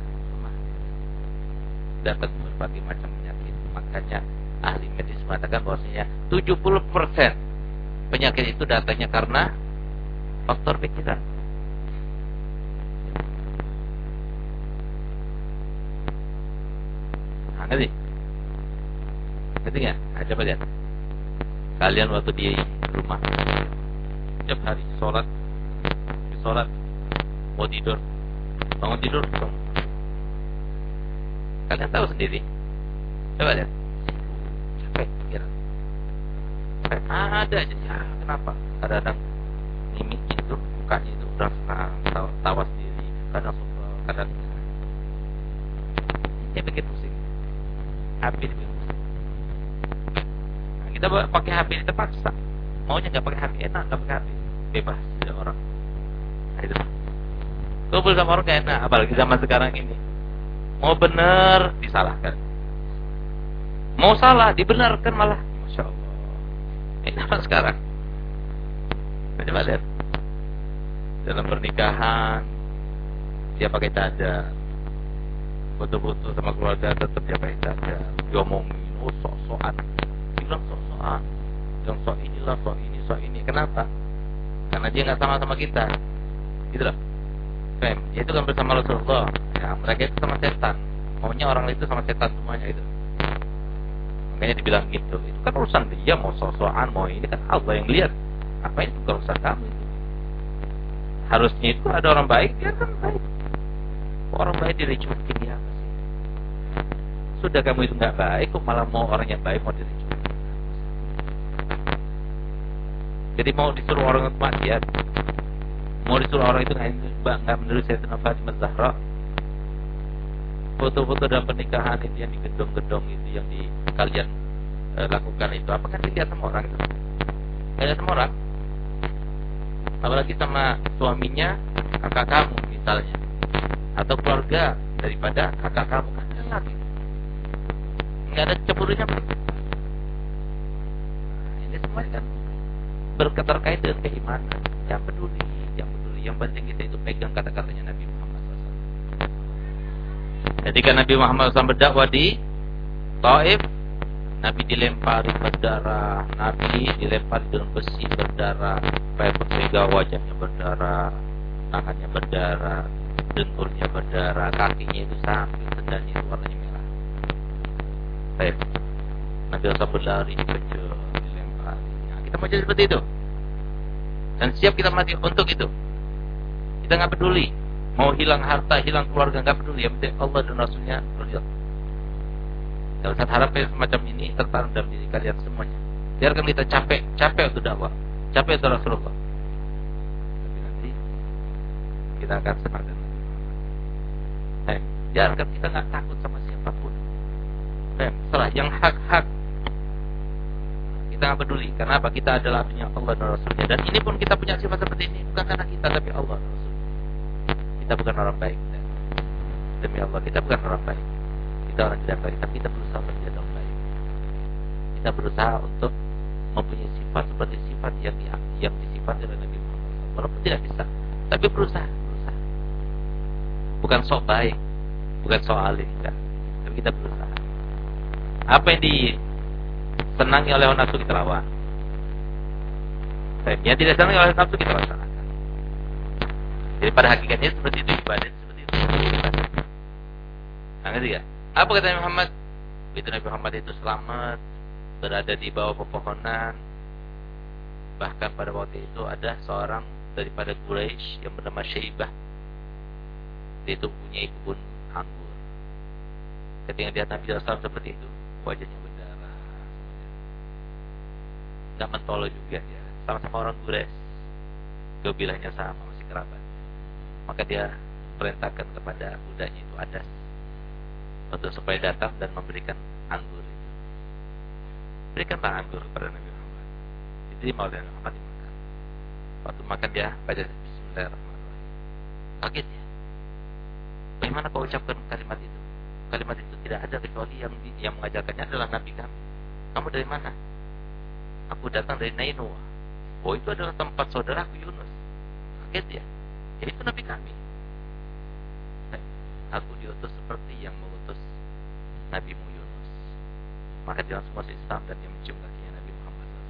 Dapat berbagai macam penyakit. Makanya ahli medis mengatakan bahwasanya 70% penyakit itu datangnya karena faktor pikiran. Nah, ngerti? Ngerti nggak? Nah, coba lihat. Kalian waktu di rumah, setiap hari sholat, mau tidur, bangun tidur, kalian tahu sendiri. Coba lihat. Capek pikiran. Ada aja. Ya, kenapa? Kadang-kadang mimik itu, mukanya itu udah tawa sendiri, kadang suka, kadang dia bikin pusing. Hati dibikin pusing. Nah, kita pakai HP ini terpaksa. Maunya nggak pakai HP, enak nggak pakai HP, bebas tidak orang. Nah, itu. Kumpul sama orang gak enak, apalagi zaman sekarang ini. Mau benar disalahkan, mau salah dibenarkan malah. Masya Allah. Ini apa sekarang? Coba lihat. Dalam pernikahan dia pakai cadar, foto-foto sama keluarga tetap dia pakai cadar, diomongin sok-sokan, bilang sok-sokan, bilang sok inilah, sok ini. Kenapa? Karena dia nggak sama kita, gitu loh. Dia itu kan bersama Rasulullah. Ya, mereka itu sama setan. Maunya orang itu sama setan semuanya itu. Makanya dibilang gitu. Itu kan urusan dia, mau sok-sokan, mau ini kan Allah yang lihat. Apa itu bukan urusan kamu itu. Harusnya itu ada orang baik, dia kan baik. Orang baik diricukin dia apa sih? Sudah kamu itu nggak baik, kok malah mau orang yang baik mau diricukin. Jadi mau disuruh orang itu maksiat, mau disuruh orang itu nggak menurut Sayyidatina Fatimah Zahra. Foto-foto dalam pernikahan itu yang di gedung-gedung itu yang di kalian lakukan itu, apakah dilihat sama orang itu? Dilihat sama orang? Apalagi sama suaminya, kakak kamu misalnya, atau keluarga daripada kakak kamu, kan lagi nggak ada cemburunya. Nah, ini semua kan berketerkait dengan keimanan. Yang peduli, yang penting kita itu pegang kata-katanya Nabi Muhammad SAW. Ketika Nabi Muhammad SAW berdakwah di Taif, Nabi dilempari berdarah, Nabi dilempari dengan besi berdarah, sehingga wajahnya berdarah, tangannya berdarah, dengkulnya berdarah, kakinya itu sampai sendalnya itu warnanya merah. Baik. Nabi SAW berlari, dikejar, dilempari. Nah, kita mau jadi seperti itu. Dan siap kita mati untuk itu. Kita nggak peduli mau hilang harta, hilang keluarga, nggak peduli. Yang penting Allah dan Rasulnya beliau. Kalau saya harap semacam ini tertanam dalam diri kalian semuanya. Biarkan kita capek untuk dakwah, capek untuk Rasulullah. Tapi nanti kita akan senang dan biarkan kita nggak takut sama siapapun. Setelah yang hak-hak kita nggak peduli. Karena apa? Kita adalah abdinya Allah dan Rasulnya. Dan ini pun kita punya sifat seperti ini bukan karena kita, tapi Allah dan Rasul. Kita bukan orang baik. Demi Allah, kita bukan orang baik. Kita orang tidak baik, tapi kita berusaha menjadi orang baik. Kita berusaha untuk mempunyai sifat seperti sifat yang disifati oleh Nabi Muhammad SAW. Walaupun tidak bisa, tapi berusaha. Bukan sok baik, bukan sok alim, enggak. Tapi kita berusaha. Apa yang disenangi oleh nafsu kita lawan. Yang tidak senangi oleh nafsu kita laksanakan. Jadi pada hakikatnya seperti itu ibadah, seperti itu ibadah. Nah, ngerti gak? Apa kata Nabi Muhammad? Begitu Nabi Muhammad itu selamat, berada di bawah pepohonan. Bahkan pada waktu itu ada seorang daripada Quraisy yang bernama Syaibah. Dia itu punya kebun anggur. Ketika dia Nabi SAW seperti itu, wajahnya berdarah. Tidak mentolo juga dia. Sama-sama orang Quraisy. Kabilahnya sama, masih kerabat. Maka dia perintahkan kepada budaknya itu Adas untuk supaya datang dan memberikan anggur itu. Berikanlah anggur kepada Nabi Muhammad. Jadi mau Nabi Muhammad dimakan. Waktu makan dia baca Bismillahirrahmanirrahim. Kaget ya. Bagaimana kau ucapkan kalimat itu? Kalimat itu tidak ada kecuali yang mengajarkannya adalah Nabi kami. Kamu dari mana? Aku datang dari Nainua. Oh, itu adalah tempat saudaraku Yunus. Kaget ya. Ya itu Nabi kami. Aku diutus seperti yang mengutus Nabi Yunus. Maka dia langsung masuk Islam dan dia mencium kakinya Nabi Muhammad SAW.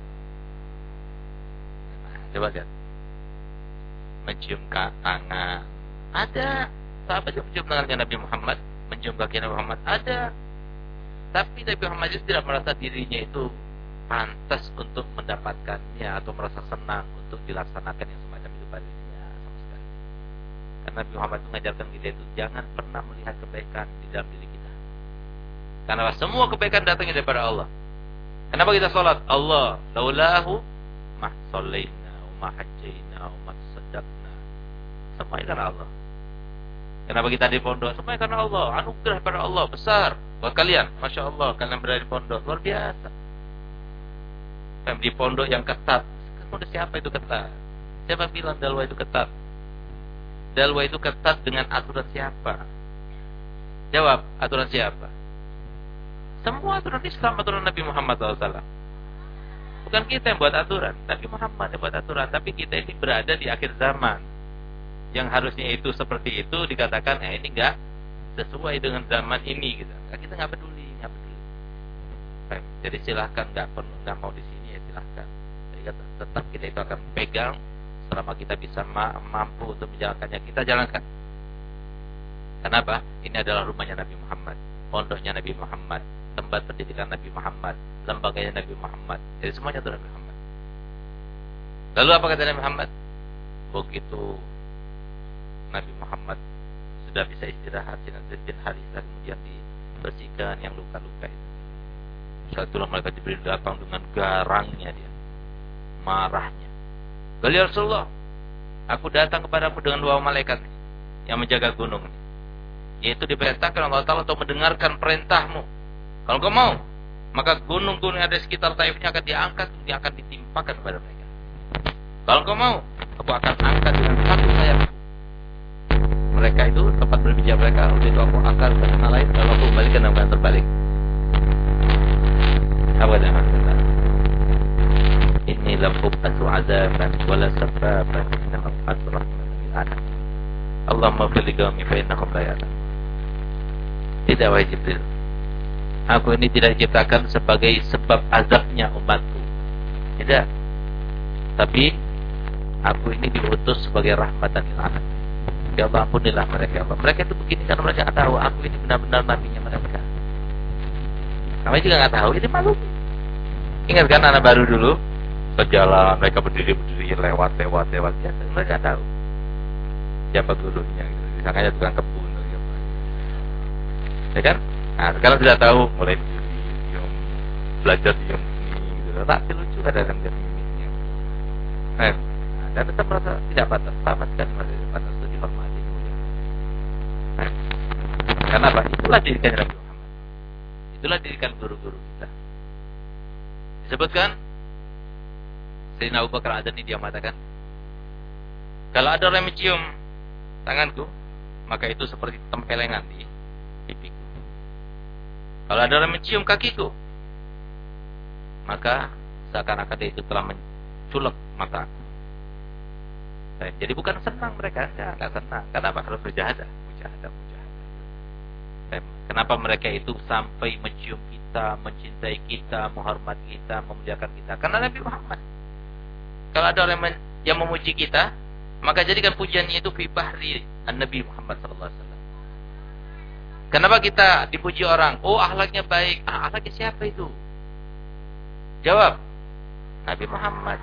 Nah, coba lihat. Mencium tangan. Ada. Sahabat yang mencium tangannya Nabi Muhammad, mencium kaki Nabi Muhammad, ada. Tapi Nabi Muhammad itu tidak merasa dirinya itu pantas untuk mendapatkannya atau merasa senang untuk dilaksanakan yang semacam itu pada dirinya sama sekali. Karena Nabi Muhammad itu mengajarkan kita itu jangan pernah melihat kebaikan di dalam diri kita. Karena semua kebaikan datangnya daripada Allah. Kenapa kita sholat? Allah, laulahu ma shallaina wa ma hajjaina wa ma saddaqna. Semuanya karena Allah. Kenapa kita di pondok? Semuanya karena Allah. Anugerah pada Allah besar buat kalian. Masya Allah, kalian berada di pondok luar biasa. Di pondok yang ketat. Kemudian siapa itu ketat? Siapa bilang dalwa itu ketat? Dalwa itu ketat dengan aturan siapa? Jawab, aturan siapa? Semua aturan Islam, aturan Nabi Muhammad SAW. Bukan kita yang buat aturan, Nabi Muhammad yang buat aturan. Tapi kita ini berada di akhir zaman, yang harusnya itu seperti itu dikatakan ini enggak sesuai dengan zaman ini gitu. Kita enggak peduli. Jadi silahkan enggak mau di sini ya silahkan. Jadi tetap kita itu akan pegang selama kita bisa mampu untuk menjalankannya, kita jalankan. Kenapa? Ini adalah rumahnya Nabi Muhammad, pondoknya Nabi Muhammad, tempat pendidikan Nabi Muhammad, lembaganya Nabi Muhammad. Jadi semuanya itu Nabi Muhammad. Lalu apa kata Nabi Muhammad? Begitu Nabi Muhammad sudah bisa istirahat, Zaid bin Harithah kemudian dibersihkan yang luka-luka itu. Saat itulah malaikat Jibril datang dengan garangnya dia, marahnya. Ya Rasulullah, aku datang kepadamu dengan dua malaikat yang menjaga gunung ini. Yaitu diperintahkan Allah Ta'ala untuk mendengarkan perintahmu. Kalau kau mau, maka gunung-gunung yang ada di sekitar Taif ini akan diangkat, dia akan ditimpakan kepada mereka. Kalau kau mau, aku akan angkat dengan satu sayapku. Mereka itu tempat berpijak mereka, waktu itu aku akan ke sana lain, lalu aku kembalikan dengan keadaan terbalik. Apa kata Alhamdulillah? Inni lam ub'atsu 'adzaban wala sababan innama ub'atsu rahmatan lil alamin. Allahumma fir li qaumi fa innahum la ya'lamun. Tidak wahai Jibril, aku ini tidak diciptakan sebagai sebab azabnya umatku. Tidak. Tapi aku ini diutus sebagai rahmatan lil alamin. Ya Allah, ampunilah mereka, Allah. Mereka itu begini karena mereka tidak tahu aku ini benar-benar nabinya mereka. Kami juga nggak tahu, ini malu. Ingat kan anak baru dulu berjalan, mereka berdiri lewat ya, mereka tahu siapa gurunya gitu. Disangkanya tukang kebun gitu. Ya kan? Nah, sekarang sudah tahu, mulai belajar diem gitu. Tak lucu ada yang jadi mimiknya. Dan tetap merasa tidak batas, sama sekali masih batas itu dihormati. Kenapa? Itulah didikan Nabi Muhammad. Itulah didikan guru-guru kita. Disebutkan Sayyidina Abu Bakar Adani dia mengatakan, kalau ada orang mencium tanganku, maka itu seperti tempelengan di pipiku. Kalau ada orang mencium kakiku, maka seakan-akan dia itu telah menculek mataku. Jadi bukan senang mereka, enggak senang. Kenapa? Harus mujahadah. Kenapa mereka itu sampai mencium kita, mencintai kita, menghormat kita, memuliakan kita? Karena Nabi Muhammad. Kalau ada orang yang memuji kita, maka jadikan pujiannya itu fi bahri an-Nabi Muhammad sallallahu alaihi wasallam. Kenapa kita dipuji orang? Oh, akhlaknya baik. Akhlaknya siapa itu? Jawab. Nabi Muhammad.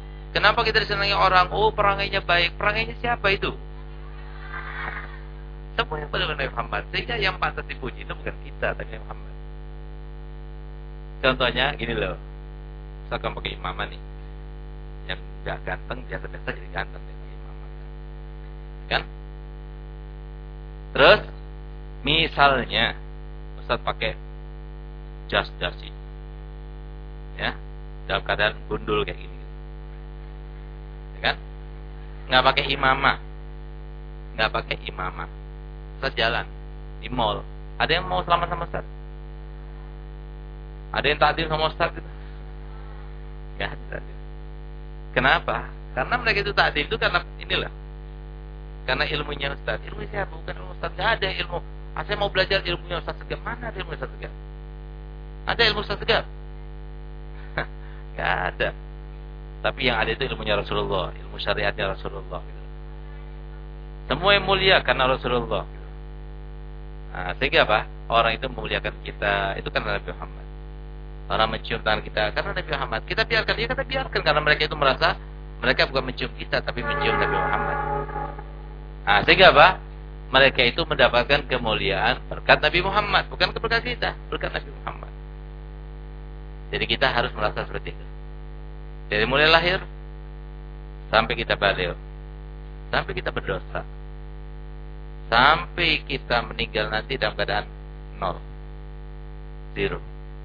Kenapa kita disenangi orang? Oh, perangainya baik. Perangainya siapa itu? Semua yang benar Nabi Muhammad. Sehingga yang pantas dipuji itu bukan kita, tapi Nabi Muhammad. Contohnya gini loh. Misalkan pakai imamah nih. Yang udah ganteng, biasa-biasa jadi ganteng nih pakai imamah. Kan? Terus, misalnya, Ustaz pakai jas dasi. Ya. Dalam keadaan gundul kayak gini. Ya kan? Nggak pakai imamah. Nggak pakai imamah. Ustaz jalan di mall. Ada yang mau selamat sama Ustaz? Ada yang takdim sama Ustaz gitu? Nggak ada. Kenapa? Karena mereka itu takdim itu karena inilah. Karena ilmunya Ustaz. Ilmu siapa? Bukan ilmu Ustaz. Nggak ada ilmu. Saya mau belajar ilmunya Ustaz Segaf. Mana ada ilmu Ustaz Segaf? Ada ilmu Ustaz Segaf? Nggak ada. Tapi yang ada itu ilmunya Rasulullah. Ilmu syariatnya Rasulullah. Gitu. Semua yang mulia karena Rasulullah. Gitu. Nah, sehingga apa? Orang itu memuliakan kita. Itu karena Nabi Muhammad. Orang mencium tangan kita karena Nabi Muhammad. Kita biarkan. Ya kita biarkan. Karena mereka itu merasa mereka bukan mencium kita, tapi mencium Nabi Muhammad. Nah, sehingga apa? Mereka itu mendapatkan kemuliaan berkat Nabi Muhammad. Bukan berkat kita. Berkat Nabi Muhammad. Jadi kita harus merasa seperti itu. Dari mulai lahir sampai kita balik, sampai kita berdosa, sampai kita meninggal nanti dalam keadaan nol, zero.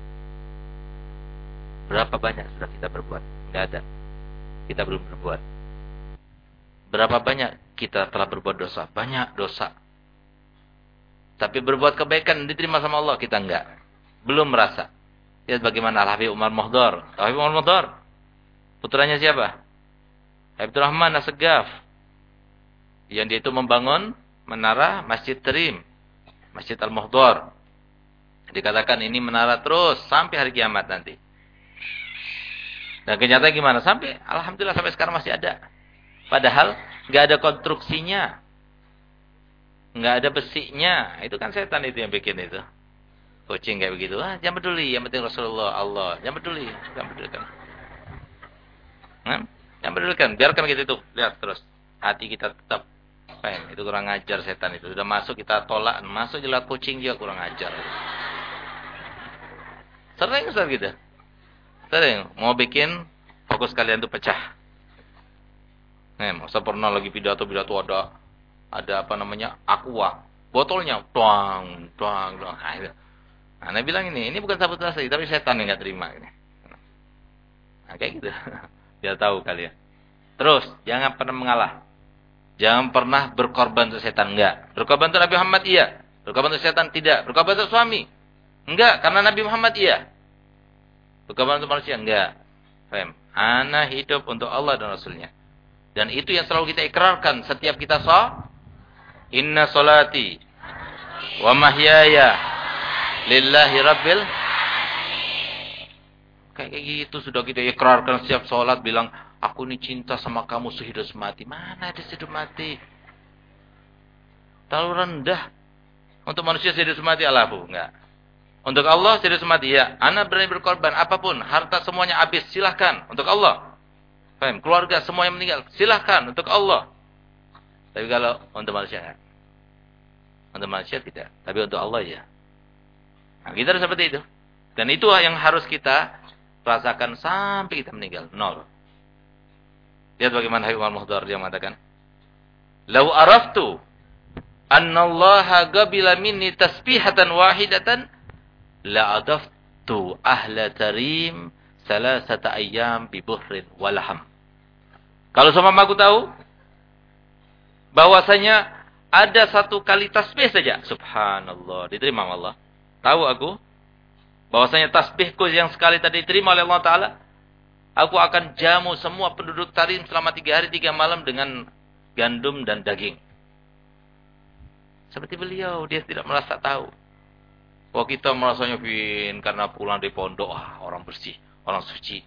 Berapa banyak sudah kita berbuat? Tidak ada. Kita belum berbuat. Berapa banyak kita telah berbuat dosa? Banyak dosa. Tapi berbuat kebaikan diterima sama Allah kita enggak. Belum merasa. Lihat bagaimana Habib Umar Mohdor. Habib Umar Mohdor. Putranya siapa? Habibur Rahman As-Segaf. Yang dia itu membangun menara Masjid Terim. Masjid Al-Mohdor. Dikatakan ini menara terus sampai hari kiamat nanti. Dan kenyataan gimana? Sampai, alhamdulillah sampai sekarang masih ada. Padahal nggak ada konstruksinya. Nggak ada besinya. Itu kan setan itu yang bikin itu. Kucing kayak begitu. Jangan peduli. Yang penting Rasulullah, Allah. Jangan peduli. Jangan pedulikan. Jangan pedulikan. Biarkan gitu itu. Lihat terus. Hati kita tetap. Itu kurang ajar setan itu. Sudah masuk kita tolak. Masuk jelas kucing juga kurang ajar. Sering Ustaz gitu. Sering. Mau bikin fokus kalian tuh pecah. Masa pernah lagi pidato ada apa namanya? Aqua. Botolnya. Tuang. Nah, Nabi bilang ini bukan sabotase, tapi setan yang enggak terima ini. Nah, kayak gitu. Biar tahu kalian. Terus, jangan pernah mengalah. Jangan pernah berkorban untuk setan, enggak. Berkorban untuk Nabi Muhammad iya. Berkorban untuk setan tidak. Berkorban untuk suami enggak, karena Nabi Muhammad iya. Berkorban untuk manusia enggak. Paham? Ana hidup untuk Allah dan Rasulnya. Dan itu yang selalu kita ikrarkan setiap kita Inna solati wa mahyaya lillahi rabbil. Kayak gitu sudah kita ikrarkan setiap sholat bilang aku ini cinta sama kamu sehidup semati. Mana ada sehidup mati? Terlalu rendah. Untuk manusia sehidup semati Allahu enggak. Untuk Allah sehidup semati ya. Anak berani berkorban apapun, harta semuanya habis silahkan untuk Allah. Paham? Keluarga semua yang meninggal silahkan untuk Allah. Tapi kalau untuk manusia enggak. Untuk manusia tidak, tapi untuk Allah ya. Nah, kita harus seperti itu. Dan itu yang harus kita rasakan sampai kita meninggal. Nol. Lihat bagaimana Habib Al-Muhdar dia mengatakan. Lau araftu annallaha qabila minni tasbihatan wahidatan la'adaftu ahla tarim salasata ayyam bi buhrin walham. Kalau sama aku tahu bahwasanya ada satu kali tasbih saja, subhanallah, diterima Allah. Tahu aku bahwasanya tasbihku yang sekali tadi diterima oleh Allah Ta'ala, aku akan jamu semua penduduk Tarim selama 3 hari 3 malam dengan gandum dan daging. Seperti beliau, dia tidak merasa tahu. Wah, kita merasanya karena pulang dari pondok, orang bersih, orang suci.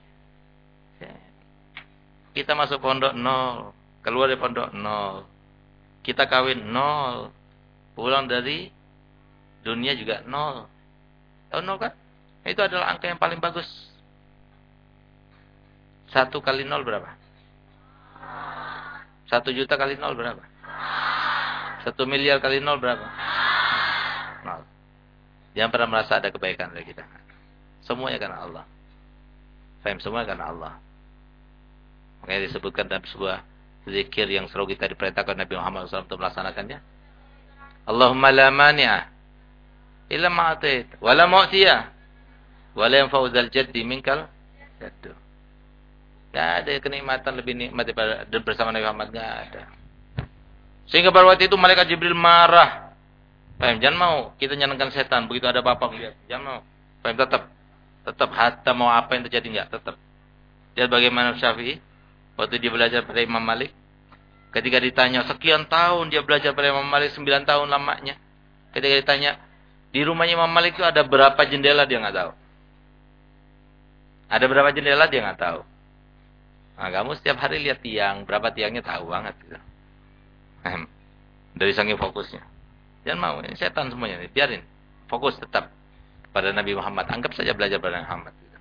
Kita masuk pondok 0, keluar dari pondok 0. Kita kawin 0. Pulang dari dunia juga 0. Tahu 0 kan? Itu adalah angka yang paling bagus. 1 kali 0 berapa? 1 juta kali 0 berapa? 1 miliar kali 0 berapa? 0. Jangan pernah merasa ada kebaikan dari kita. Semuanya karena Allah. Faham, semua karena Allah. Makanya disebutkan dalam sebuah zikir yang selalu kita diperintahkan Nabi Muhammad SAW untuk melaksanakannya. Allahumma la mani'a illa ma'atait wa la mu'tiyah wa la yanfa'u dzal jaddi minkal jaddu. Enggak ada kenikmatan lebih nikmat daripada bersama Nabi Muhammad, enggak ada. Sehingga pada waktu itu malaikat Jibril marah. Faham, jangan mau kita nyenangkan setan begitu ada apa-apa lihat. Jangan mau. Faham, tetap hatta mau apa yang terjadi enggak, tetap. Lihat bagaimana Syafi'i waktu dia belajar pada Imam Malik. Ketika ditanya sekian tahun dia belajar pada Imam Malik, 9 tahun lamanya. Ketika ditanya di rumahnya Imam Malik itu ada berapa jendela, dia enggak tahu. Ada berapa jendela dia enggak tahu. Nah, kamu setiap hari lihat tiang, berapa tiangnya tahu banget gitu. Dari saking fokusnya. Jangan mau, ini setan semuanya nih, biarin. Fokus tetap pada Nabi Muhammad. Anggap saja belajar pada Nabi Muhammad gitu.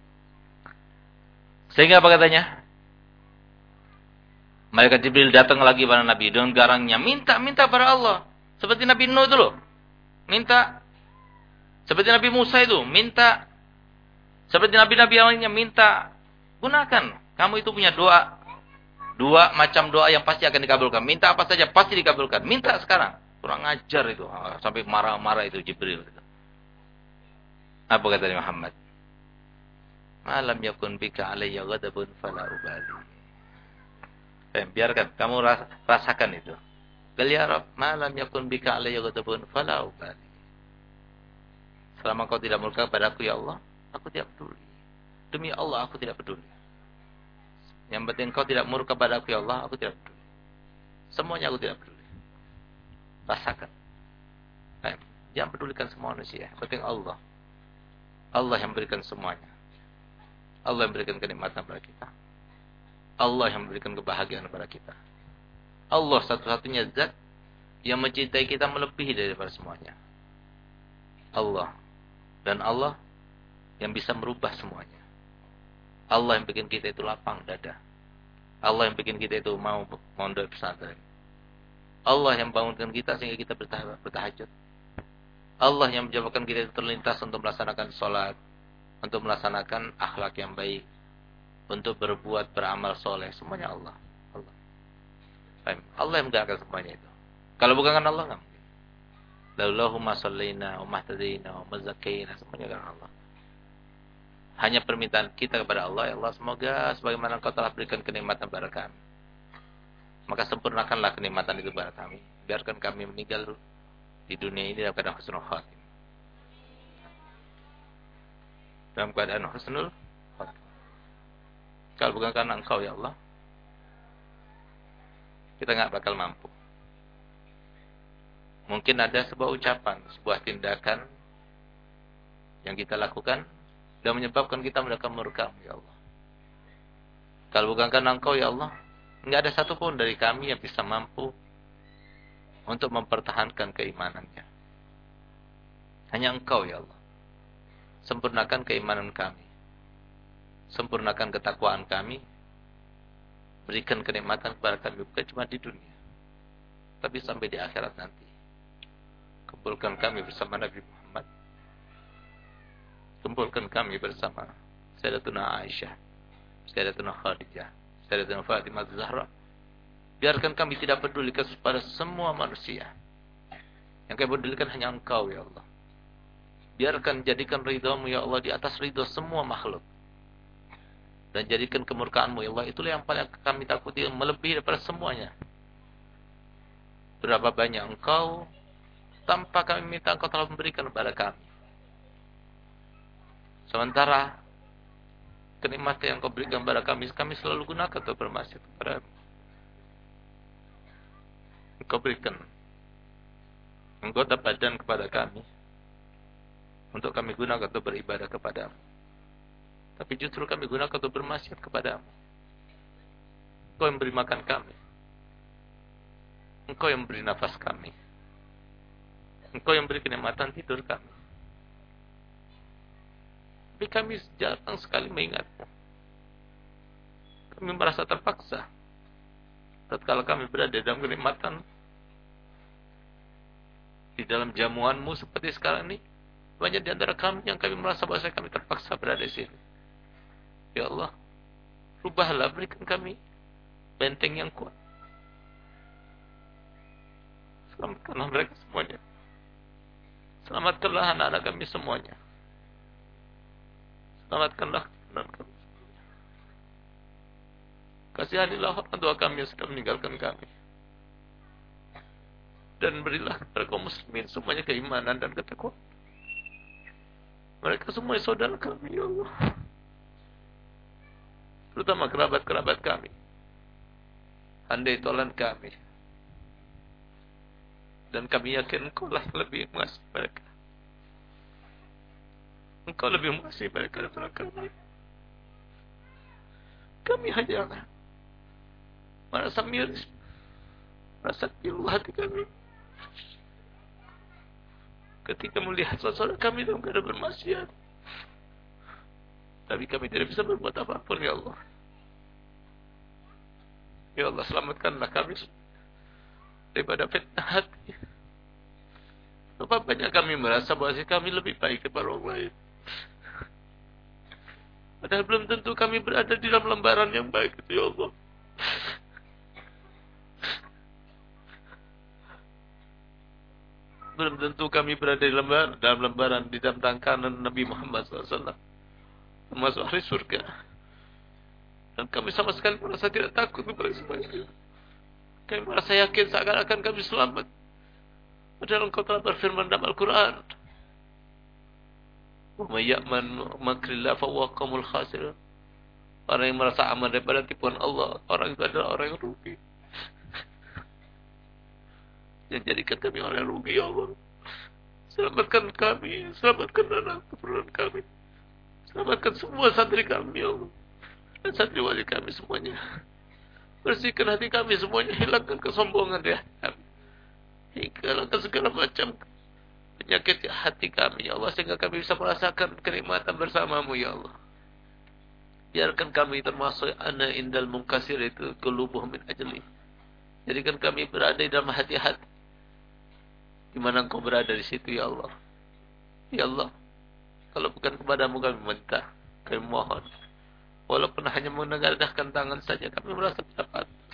Sehingga apa katanya? Malaikat Jibril datang lagi pada Nabi dengan garangnya, minta pada Allah. Seperti Nabi Nuh itu loh. Minta. Seperti Nabi Musa itu, minta. Seperti nabi-nabi yang lainnya, minta. Gunakan. Kamu itu punya doa. Dua macam doa yang pasti akan dikabulkan. Minta apa saja pasti dikabulkan. Minta sekarang. Kurang ajar itu. Sampai marah-marah itu Jibril. Apa kata Muhammad? Malam yakun bika alayya ghadabun fala ubali. Biarkan. Kamu rasakan itu. Qul ya Rabb, malam yakun bika alayya ghadabun fala ubali. Selama kau tidak murka padaku ya Allah, aku tidak peduli. Demi Allah aku tidak peduli. Yang penting kau tidak murka padaku ya Allah, aku tidak peduli. Semuanya aku tidak peduli. Rasakan. Jangan pedulikan semua manusia. Yang penting Allah. Allah yang memberikan semuanya. Allah yang memberikan kenikmatan kepada kita. Allah yang memberikan kebahagiaan kepada kita. Allah satu-satunya zat yang mencintai kita melebihi daripada semuanya. Allah. Dan Allah yang bisa merubah semuanya. Allah yang bikin kita itu lapang dada. Allah yang bikin kita itu mau mondok pesantren. Allah yang bangunkan kita sehingga kita bertahajud. Allah yang menjadikan kita itu terlintas untuk melaksanakan sholat, untuk melaksanakan akhlak yang baik, untuk berbuat beramal soleh. Semuanya Allah. Allah yang menggerakkan semuanya itu. Kalau bukan karena Allah, enggak mungkin. Laulahumma shollayna wa mahtadaina wa mazakkaina, semuanya karena Allah. Hanya permintaan kita kepada Allah, ya Allah, semoga sebagaimana Engkau telah berikan kenikmatan kepada kami, maka sempurnakanlah kenikmatan itu kepada kami. Biarkan kami meninggal di dunia ini dalam keadaan husnul khatimah. Dalam keadaan husnul khatimah. Kalau bukan karena Engkau, ya Allah, kita enggak bakal mampu. Mungkin ada sebuah ucapan, sebuah tindakan yang kita lakukan dan menyebabkan kita mendapat murka-Mu, ya Allah. Kalau bukan karena Engkau, ya Allah, enggak ada satupun dari kami yang bisa mampu untuk mempertahankan keimanannya. Hanya Engkau, ya Allah. Sempurnakan keimanan kami. Sempurnakan ketakwaan kami. Berikan kenikmatan kepada kami bukan cuma di dunia, tapi sampai di akhirat nanti. Kumpulkan kami bersama Nabi Muhammad. Kumpulkan kami bersama Sayyidatuna Aisyah, Sayyidatuna Khadijah, Sayyidatuna Fatimah Zahra. Biarkan kami tidak peduli kepada semua manusia. Yang kami pedulikan hanya Engkau, ya Allah. Biarkan jadikan ridha-Mu, ya Allah, di atas ridha semua makhluk. Dan jadikan kemurkaan-Mu, ya Allah, itulah yang paling kami takuti, melebihi daripada semuanya. Berapa banyak Engkau, tanpa kami minta, Engkau telah memberikan kepada kami. Sementara kenikmatan yang Kau berikan kepada kami selalu gunakan untuk bermaksiat kepada-Mu. Engkau berikan anggota badan kepada kami untuk kami gunakan untuk beribadah kepada-Mu. Tapi justru kami gunakan untuk bermaksiat kepada-Mu. Engkau yang beri makan kami. Engkau yang beri nafas kami. Engkau yang beri kenikmatan tidur kami. Tapi kami jarang sekali mengingat-Mu. Kami merasa terpaksa tatkala kami berada dalam kenikmatan di dalam jamuanmu seperti sekarang ini. Banyak di antara kami yang kami merasa bahwa kami terpaksa berada di sini. Ya Allah, rubahlah, berikan kami benteng yang kuat. Selamatkanlah mereka semuanya. Selamatkanlah anak-anak kami semuanya. Selamatkanlah anak kami. Kasihanilah orang tua kami yang sudah meninggalkan kami. Dan berilah kepada kaum muslimin semuanya keimanan dan ketakwaan. Mereka semua saudara kami, ya Allah. Terutama kerabat-kerabat kami. Andai tolan kami. Dan kami yakin Engkau lah lebih mengasihi mereka. Engkau lebih mengasihi mereka daripada kami. Kami hanya merasa miris, merasa pilu hati kami ketika melihat saudara kami dalam keadaan bermaksiat. Tapi kami tidak bisa berbuat apapun, ya Allah. Ya Allah, selamatkanlah kami daripada fitnah hati. Betapa banyak kami merasa bahwa kami lebih baik daripada orang lain. Padahal belum tentu kami berada di dalam lembaran yang baik itu, ya Allah. Belum tentu kami berada di dalam lembaran di dalam tangkanan Nabi Muhammad SAW, termasuk ahli surga. Dan kami sama sekali merasa tidak takut kepada semua itu. Kami merasa yakin seakan-akan kami selamat. Padahal Engkau telah berfirman dalam Al-Quran, "Wa may ya'man makrillah fa huwa qaumul khasirun." Orang yang merasa aman daripada tipuan Allah, orang itu adalah orang yang rugi. Yang jadikan kami orang yang rugi, ya Allah. Selamatkan kami, selamatkan anak keturunan kami, selamatkan semua santri kami, ya Allah, dan santri wali kami semuanya. Bersihkan hati kami semuanya, hilangkan kesombongan di hati kami, hilangkan segala macam penyakit di hati kami, ya Allah, sehingga kami bisa merasakan kenikmatan bersamamu, ya Allah. Biarkan kami termasuk ana indal munkasir itu qulubuhum min ajli. Jadikan kami berada di dalam hati-hati di mana Engkau berada di situ, ya Allah. Ya Allah, kalau bukan kepadamu kami minta, kami mohon. Walaupun hanya menengadahkan tangan saja, kami merasa tidak pantas.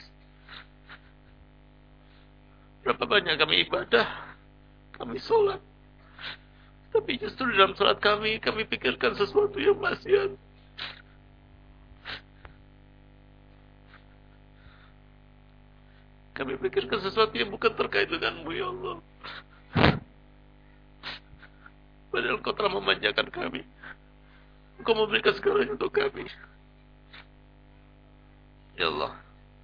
Berapa banyak kami ibadah, kami sholat, tapi justru dalam sholat kami pikirkan sesuatu yang maksiat. Kami pikirkan sesuatu yang bukan terkait denganmu, ya Allah. Padahal Engkau telah memanjakan kami. Engkau memberikan segalanya untuk kami. Ya Allah,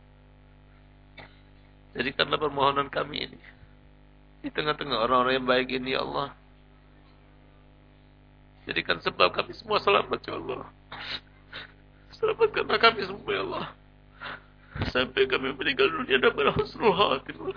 jadikanlah permohonan kami ini di tengah-tengah orang-orang yang baik ini, ya Allah. Jadikan sebab kami semua selamat, ya Allah. Selamatkanlah kami semua, ya Allah, sampai kami meninggal dunia dalam husnul khatimah.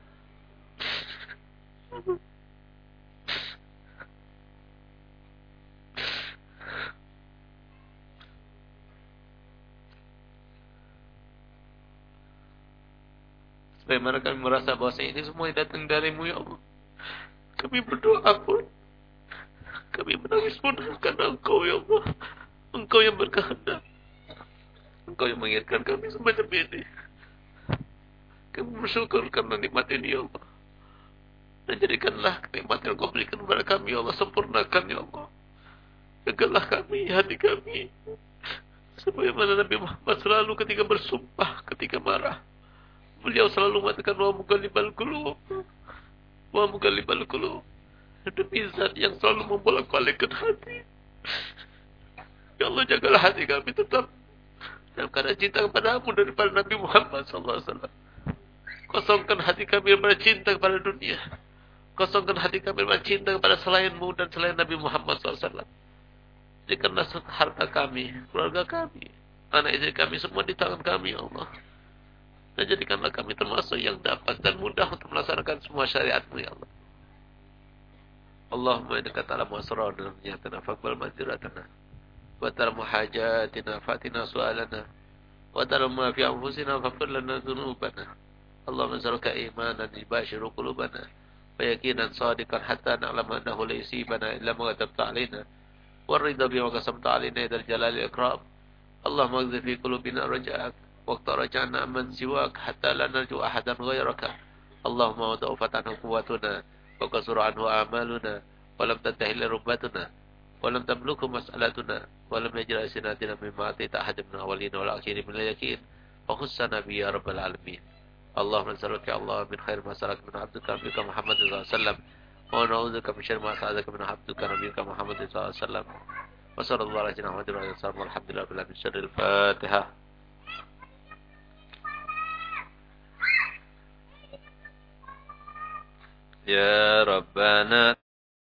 Bagaimana kami merasa bahwa ini semua datang darimu, ya Allah. Kami berdoa pun, kami menangis pun karena Engkau, ya Allah. Engkau yang berkehendak, Engkau yang mengingatkan kami semacam ini. Kami bersyukur karena nikmat ini, ya Allah. Dan jadikanlah nikmat yang Engkau berikan kepada kami, ya Allah, sempurnakan, ya Allah. Jagalah kami, hati kami, sebagaimana Nabi Muhammad selalu ketika bersumpah, ketika marah, beliau selalu mengatakan, wa muqallibal qulub, wa muqallibal qulub, demi zat yang selalu membolak-balikkan hati. Ya Allah, jagalah hati kami tetap dalam keadaan cinta kepadamu daripada Nabi Muhammad SAW. Kosongkan hati kami daripada cinta kepada dunia. Kosongkan hati kami daripada cinta kepada selainmu dan selain Nabi Muhammad SAW. Jadikanlah harta kami, keluarga kami, anak istri kami semua di tangan kami, ya Allah. Dan jadikanlah kami termasuk yang dapat dan mudah untuk melaksanakan semua syariat-Mu, ya Allah. Allahumma innaka ta'lamu asrarana niyatana faqbal madhiratana wa ta'lamu hajatina fatina su'alana wa ta'lamu ma fi anfusina faghfir lana dhunubana. Allahumma nas'aluka imanan yubashiru qulubana ويقينا صادقا حتى نعلم أنه لا يصيبنا إلا ما كتبت علينا والرضا بما قسمت علينا ذا الجلال والإكرام اللهم اغذ في قلوبنا رجاءك واقطع رجعنا من سواك حتى لا نرجو أحدا غيرك اللهم وضعفت عنه قوتنا وقصر عنه أعمالنا ولم تنتهي رغبتنا ولم تملك مسألتنا ولم يجرى سناتنا مما أعطيت أحد من الأولين والآخرين من اليقين وخصنا به يا رب العالمين اللهم نسألك يا الله من خير ما سألك من عبدك نبيك محمد صلى الله عليه وسلم ونعوذ بك من شر ما استعاذك من عبدك نبيك محمد صلى الله عليه وسلم وصلى الله على سيدنا محمد وعلى آله وصحبه والحمد لله رب العالمين من شر الفاتحة يا ربنا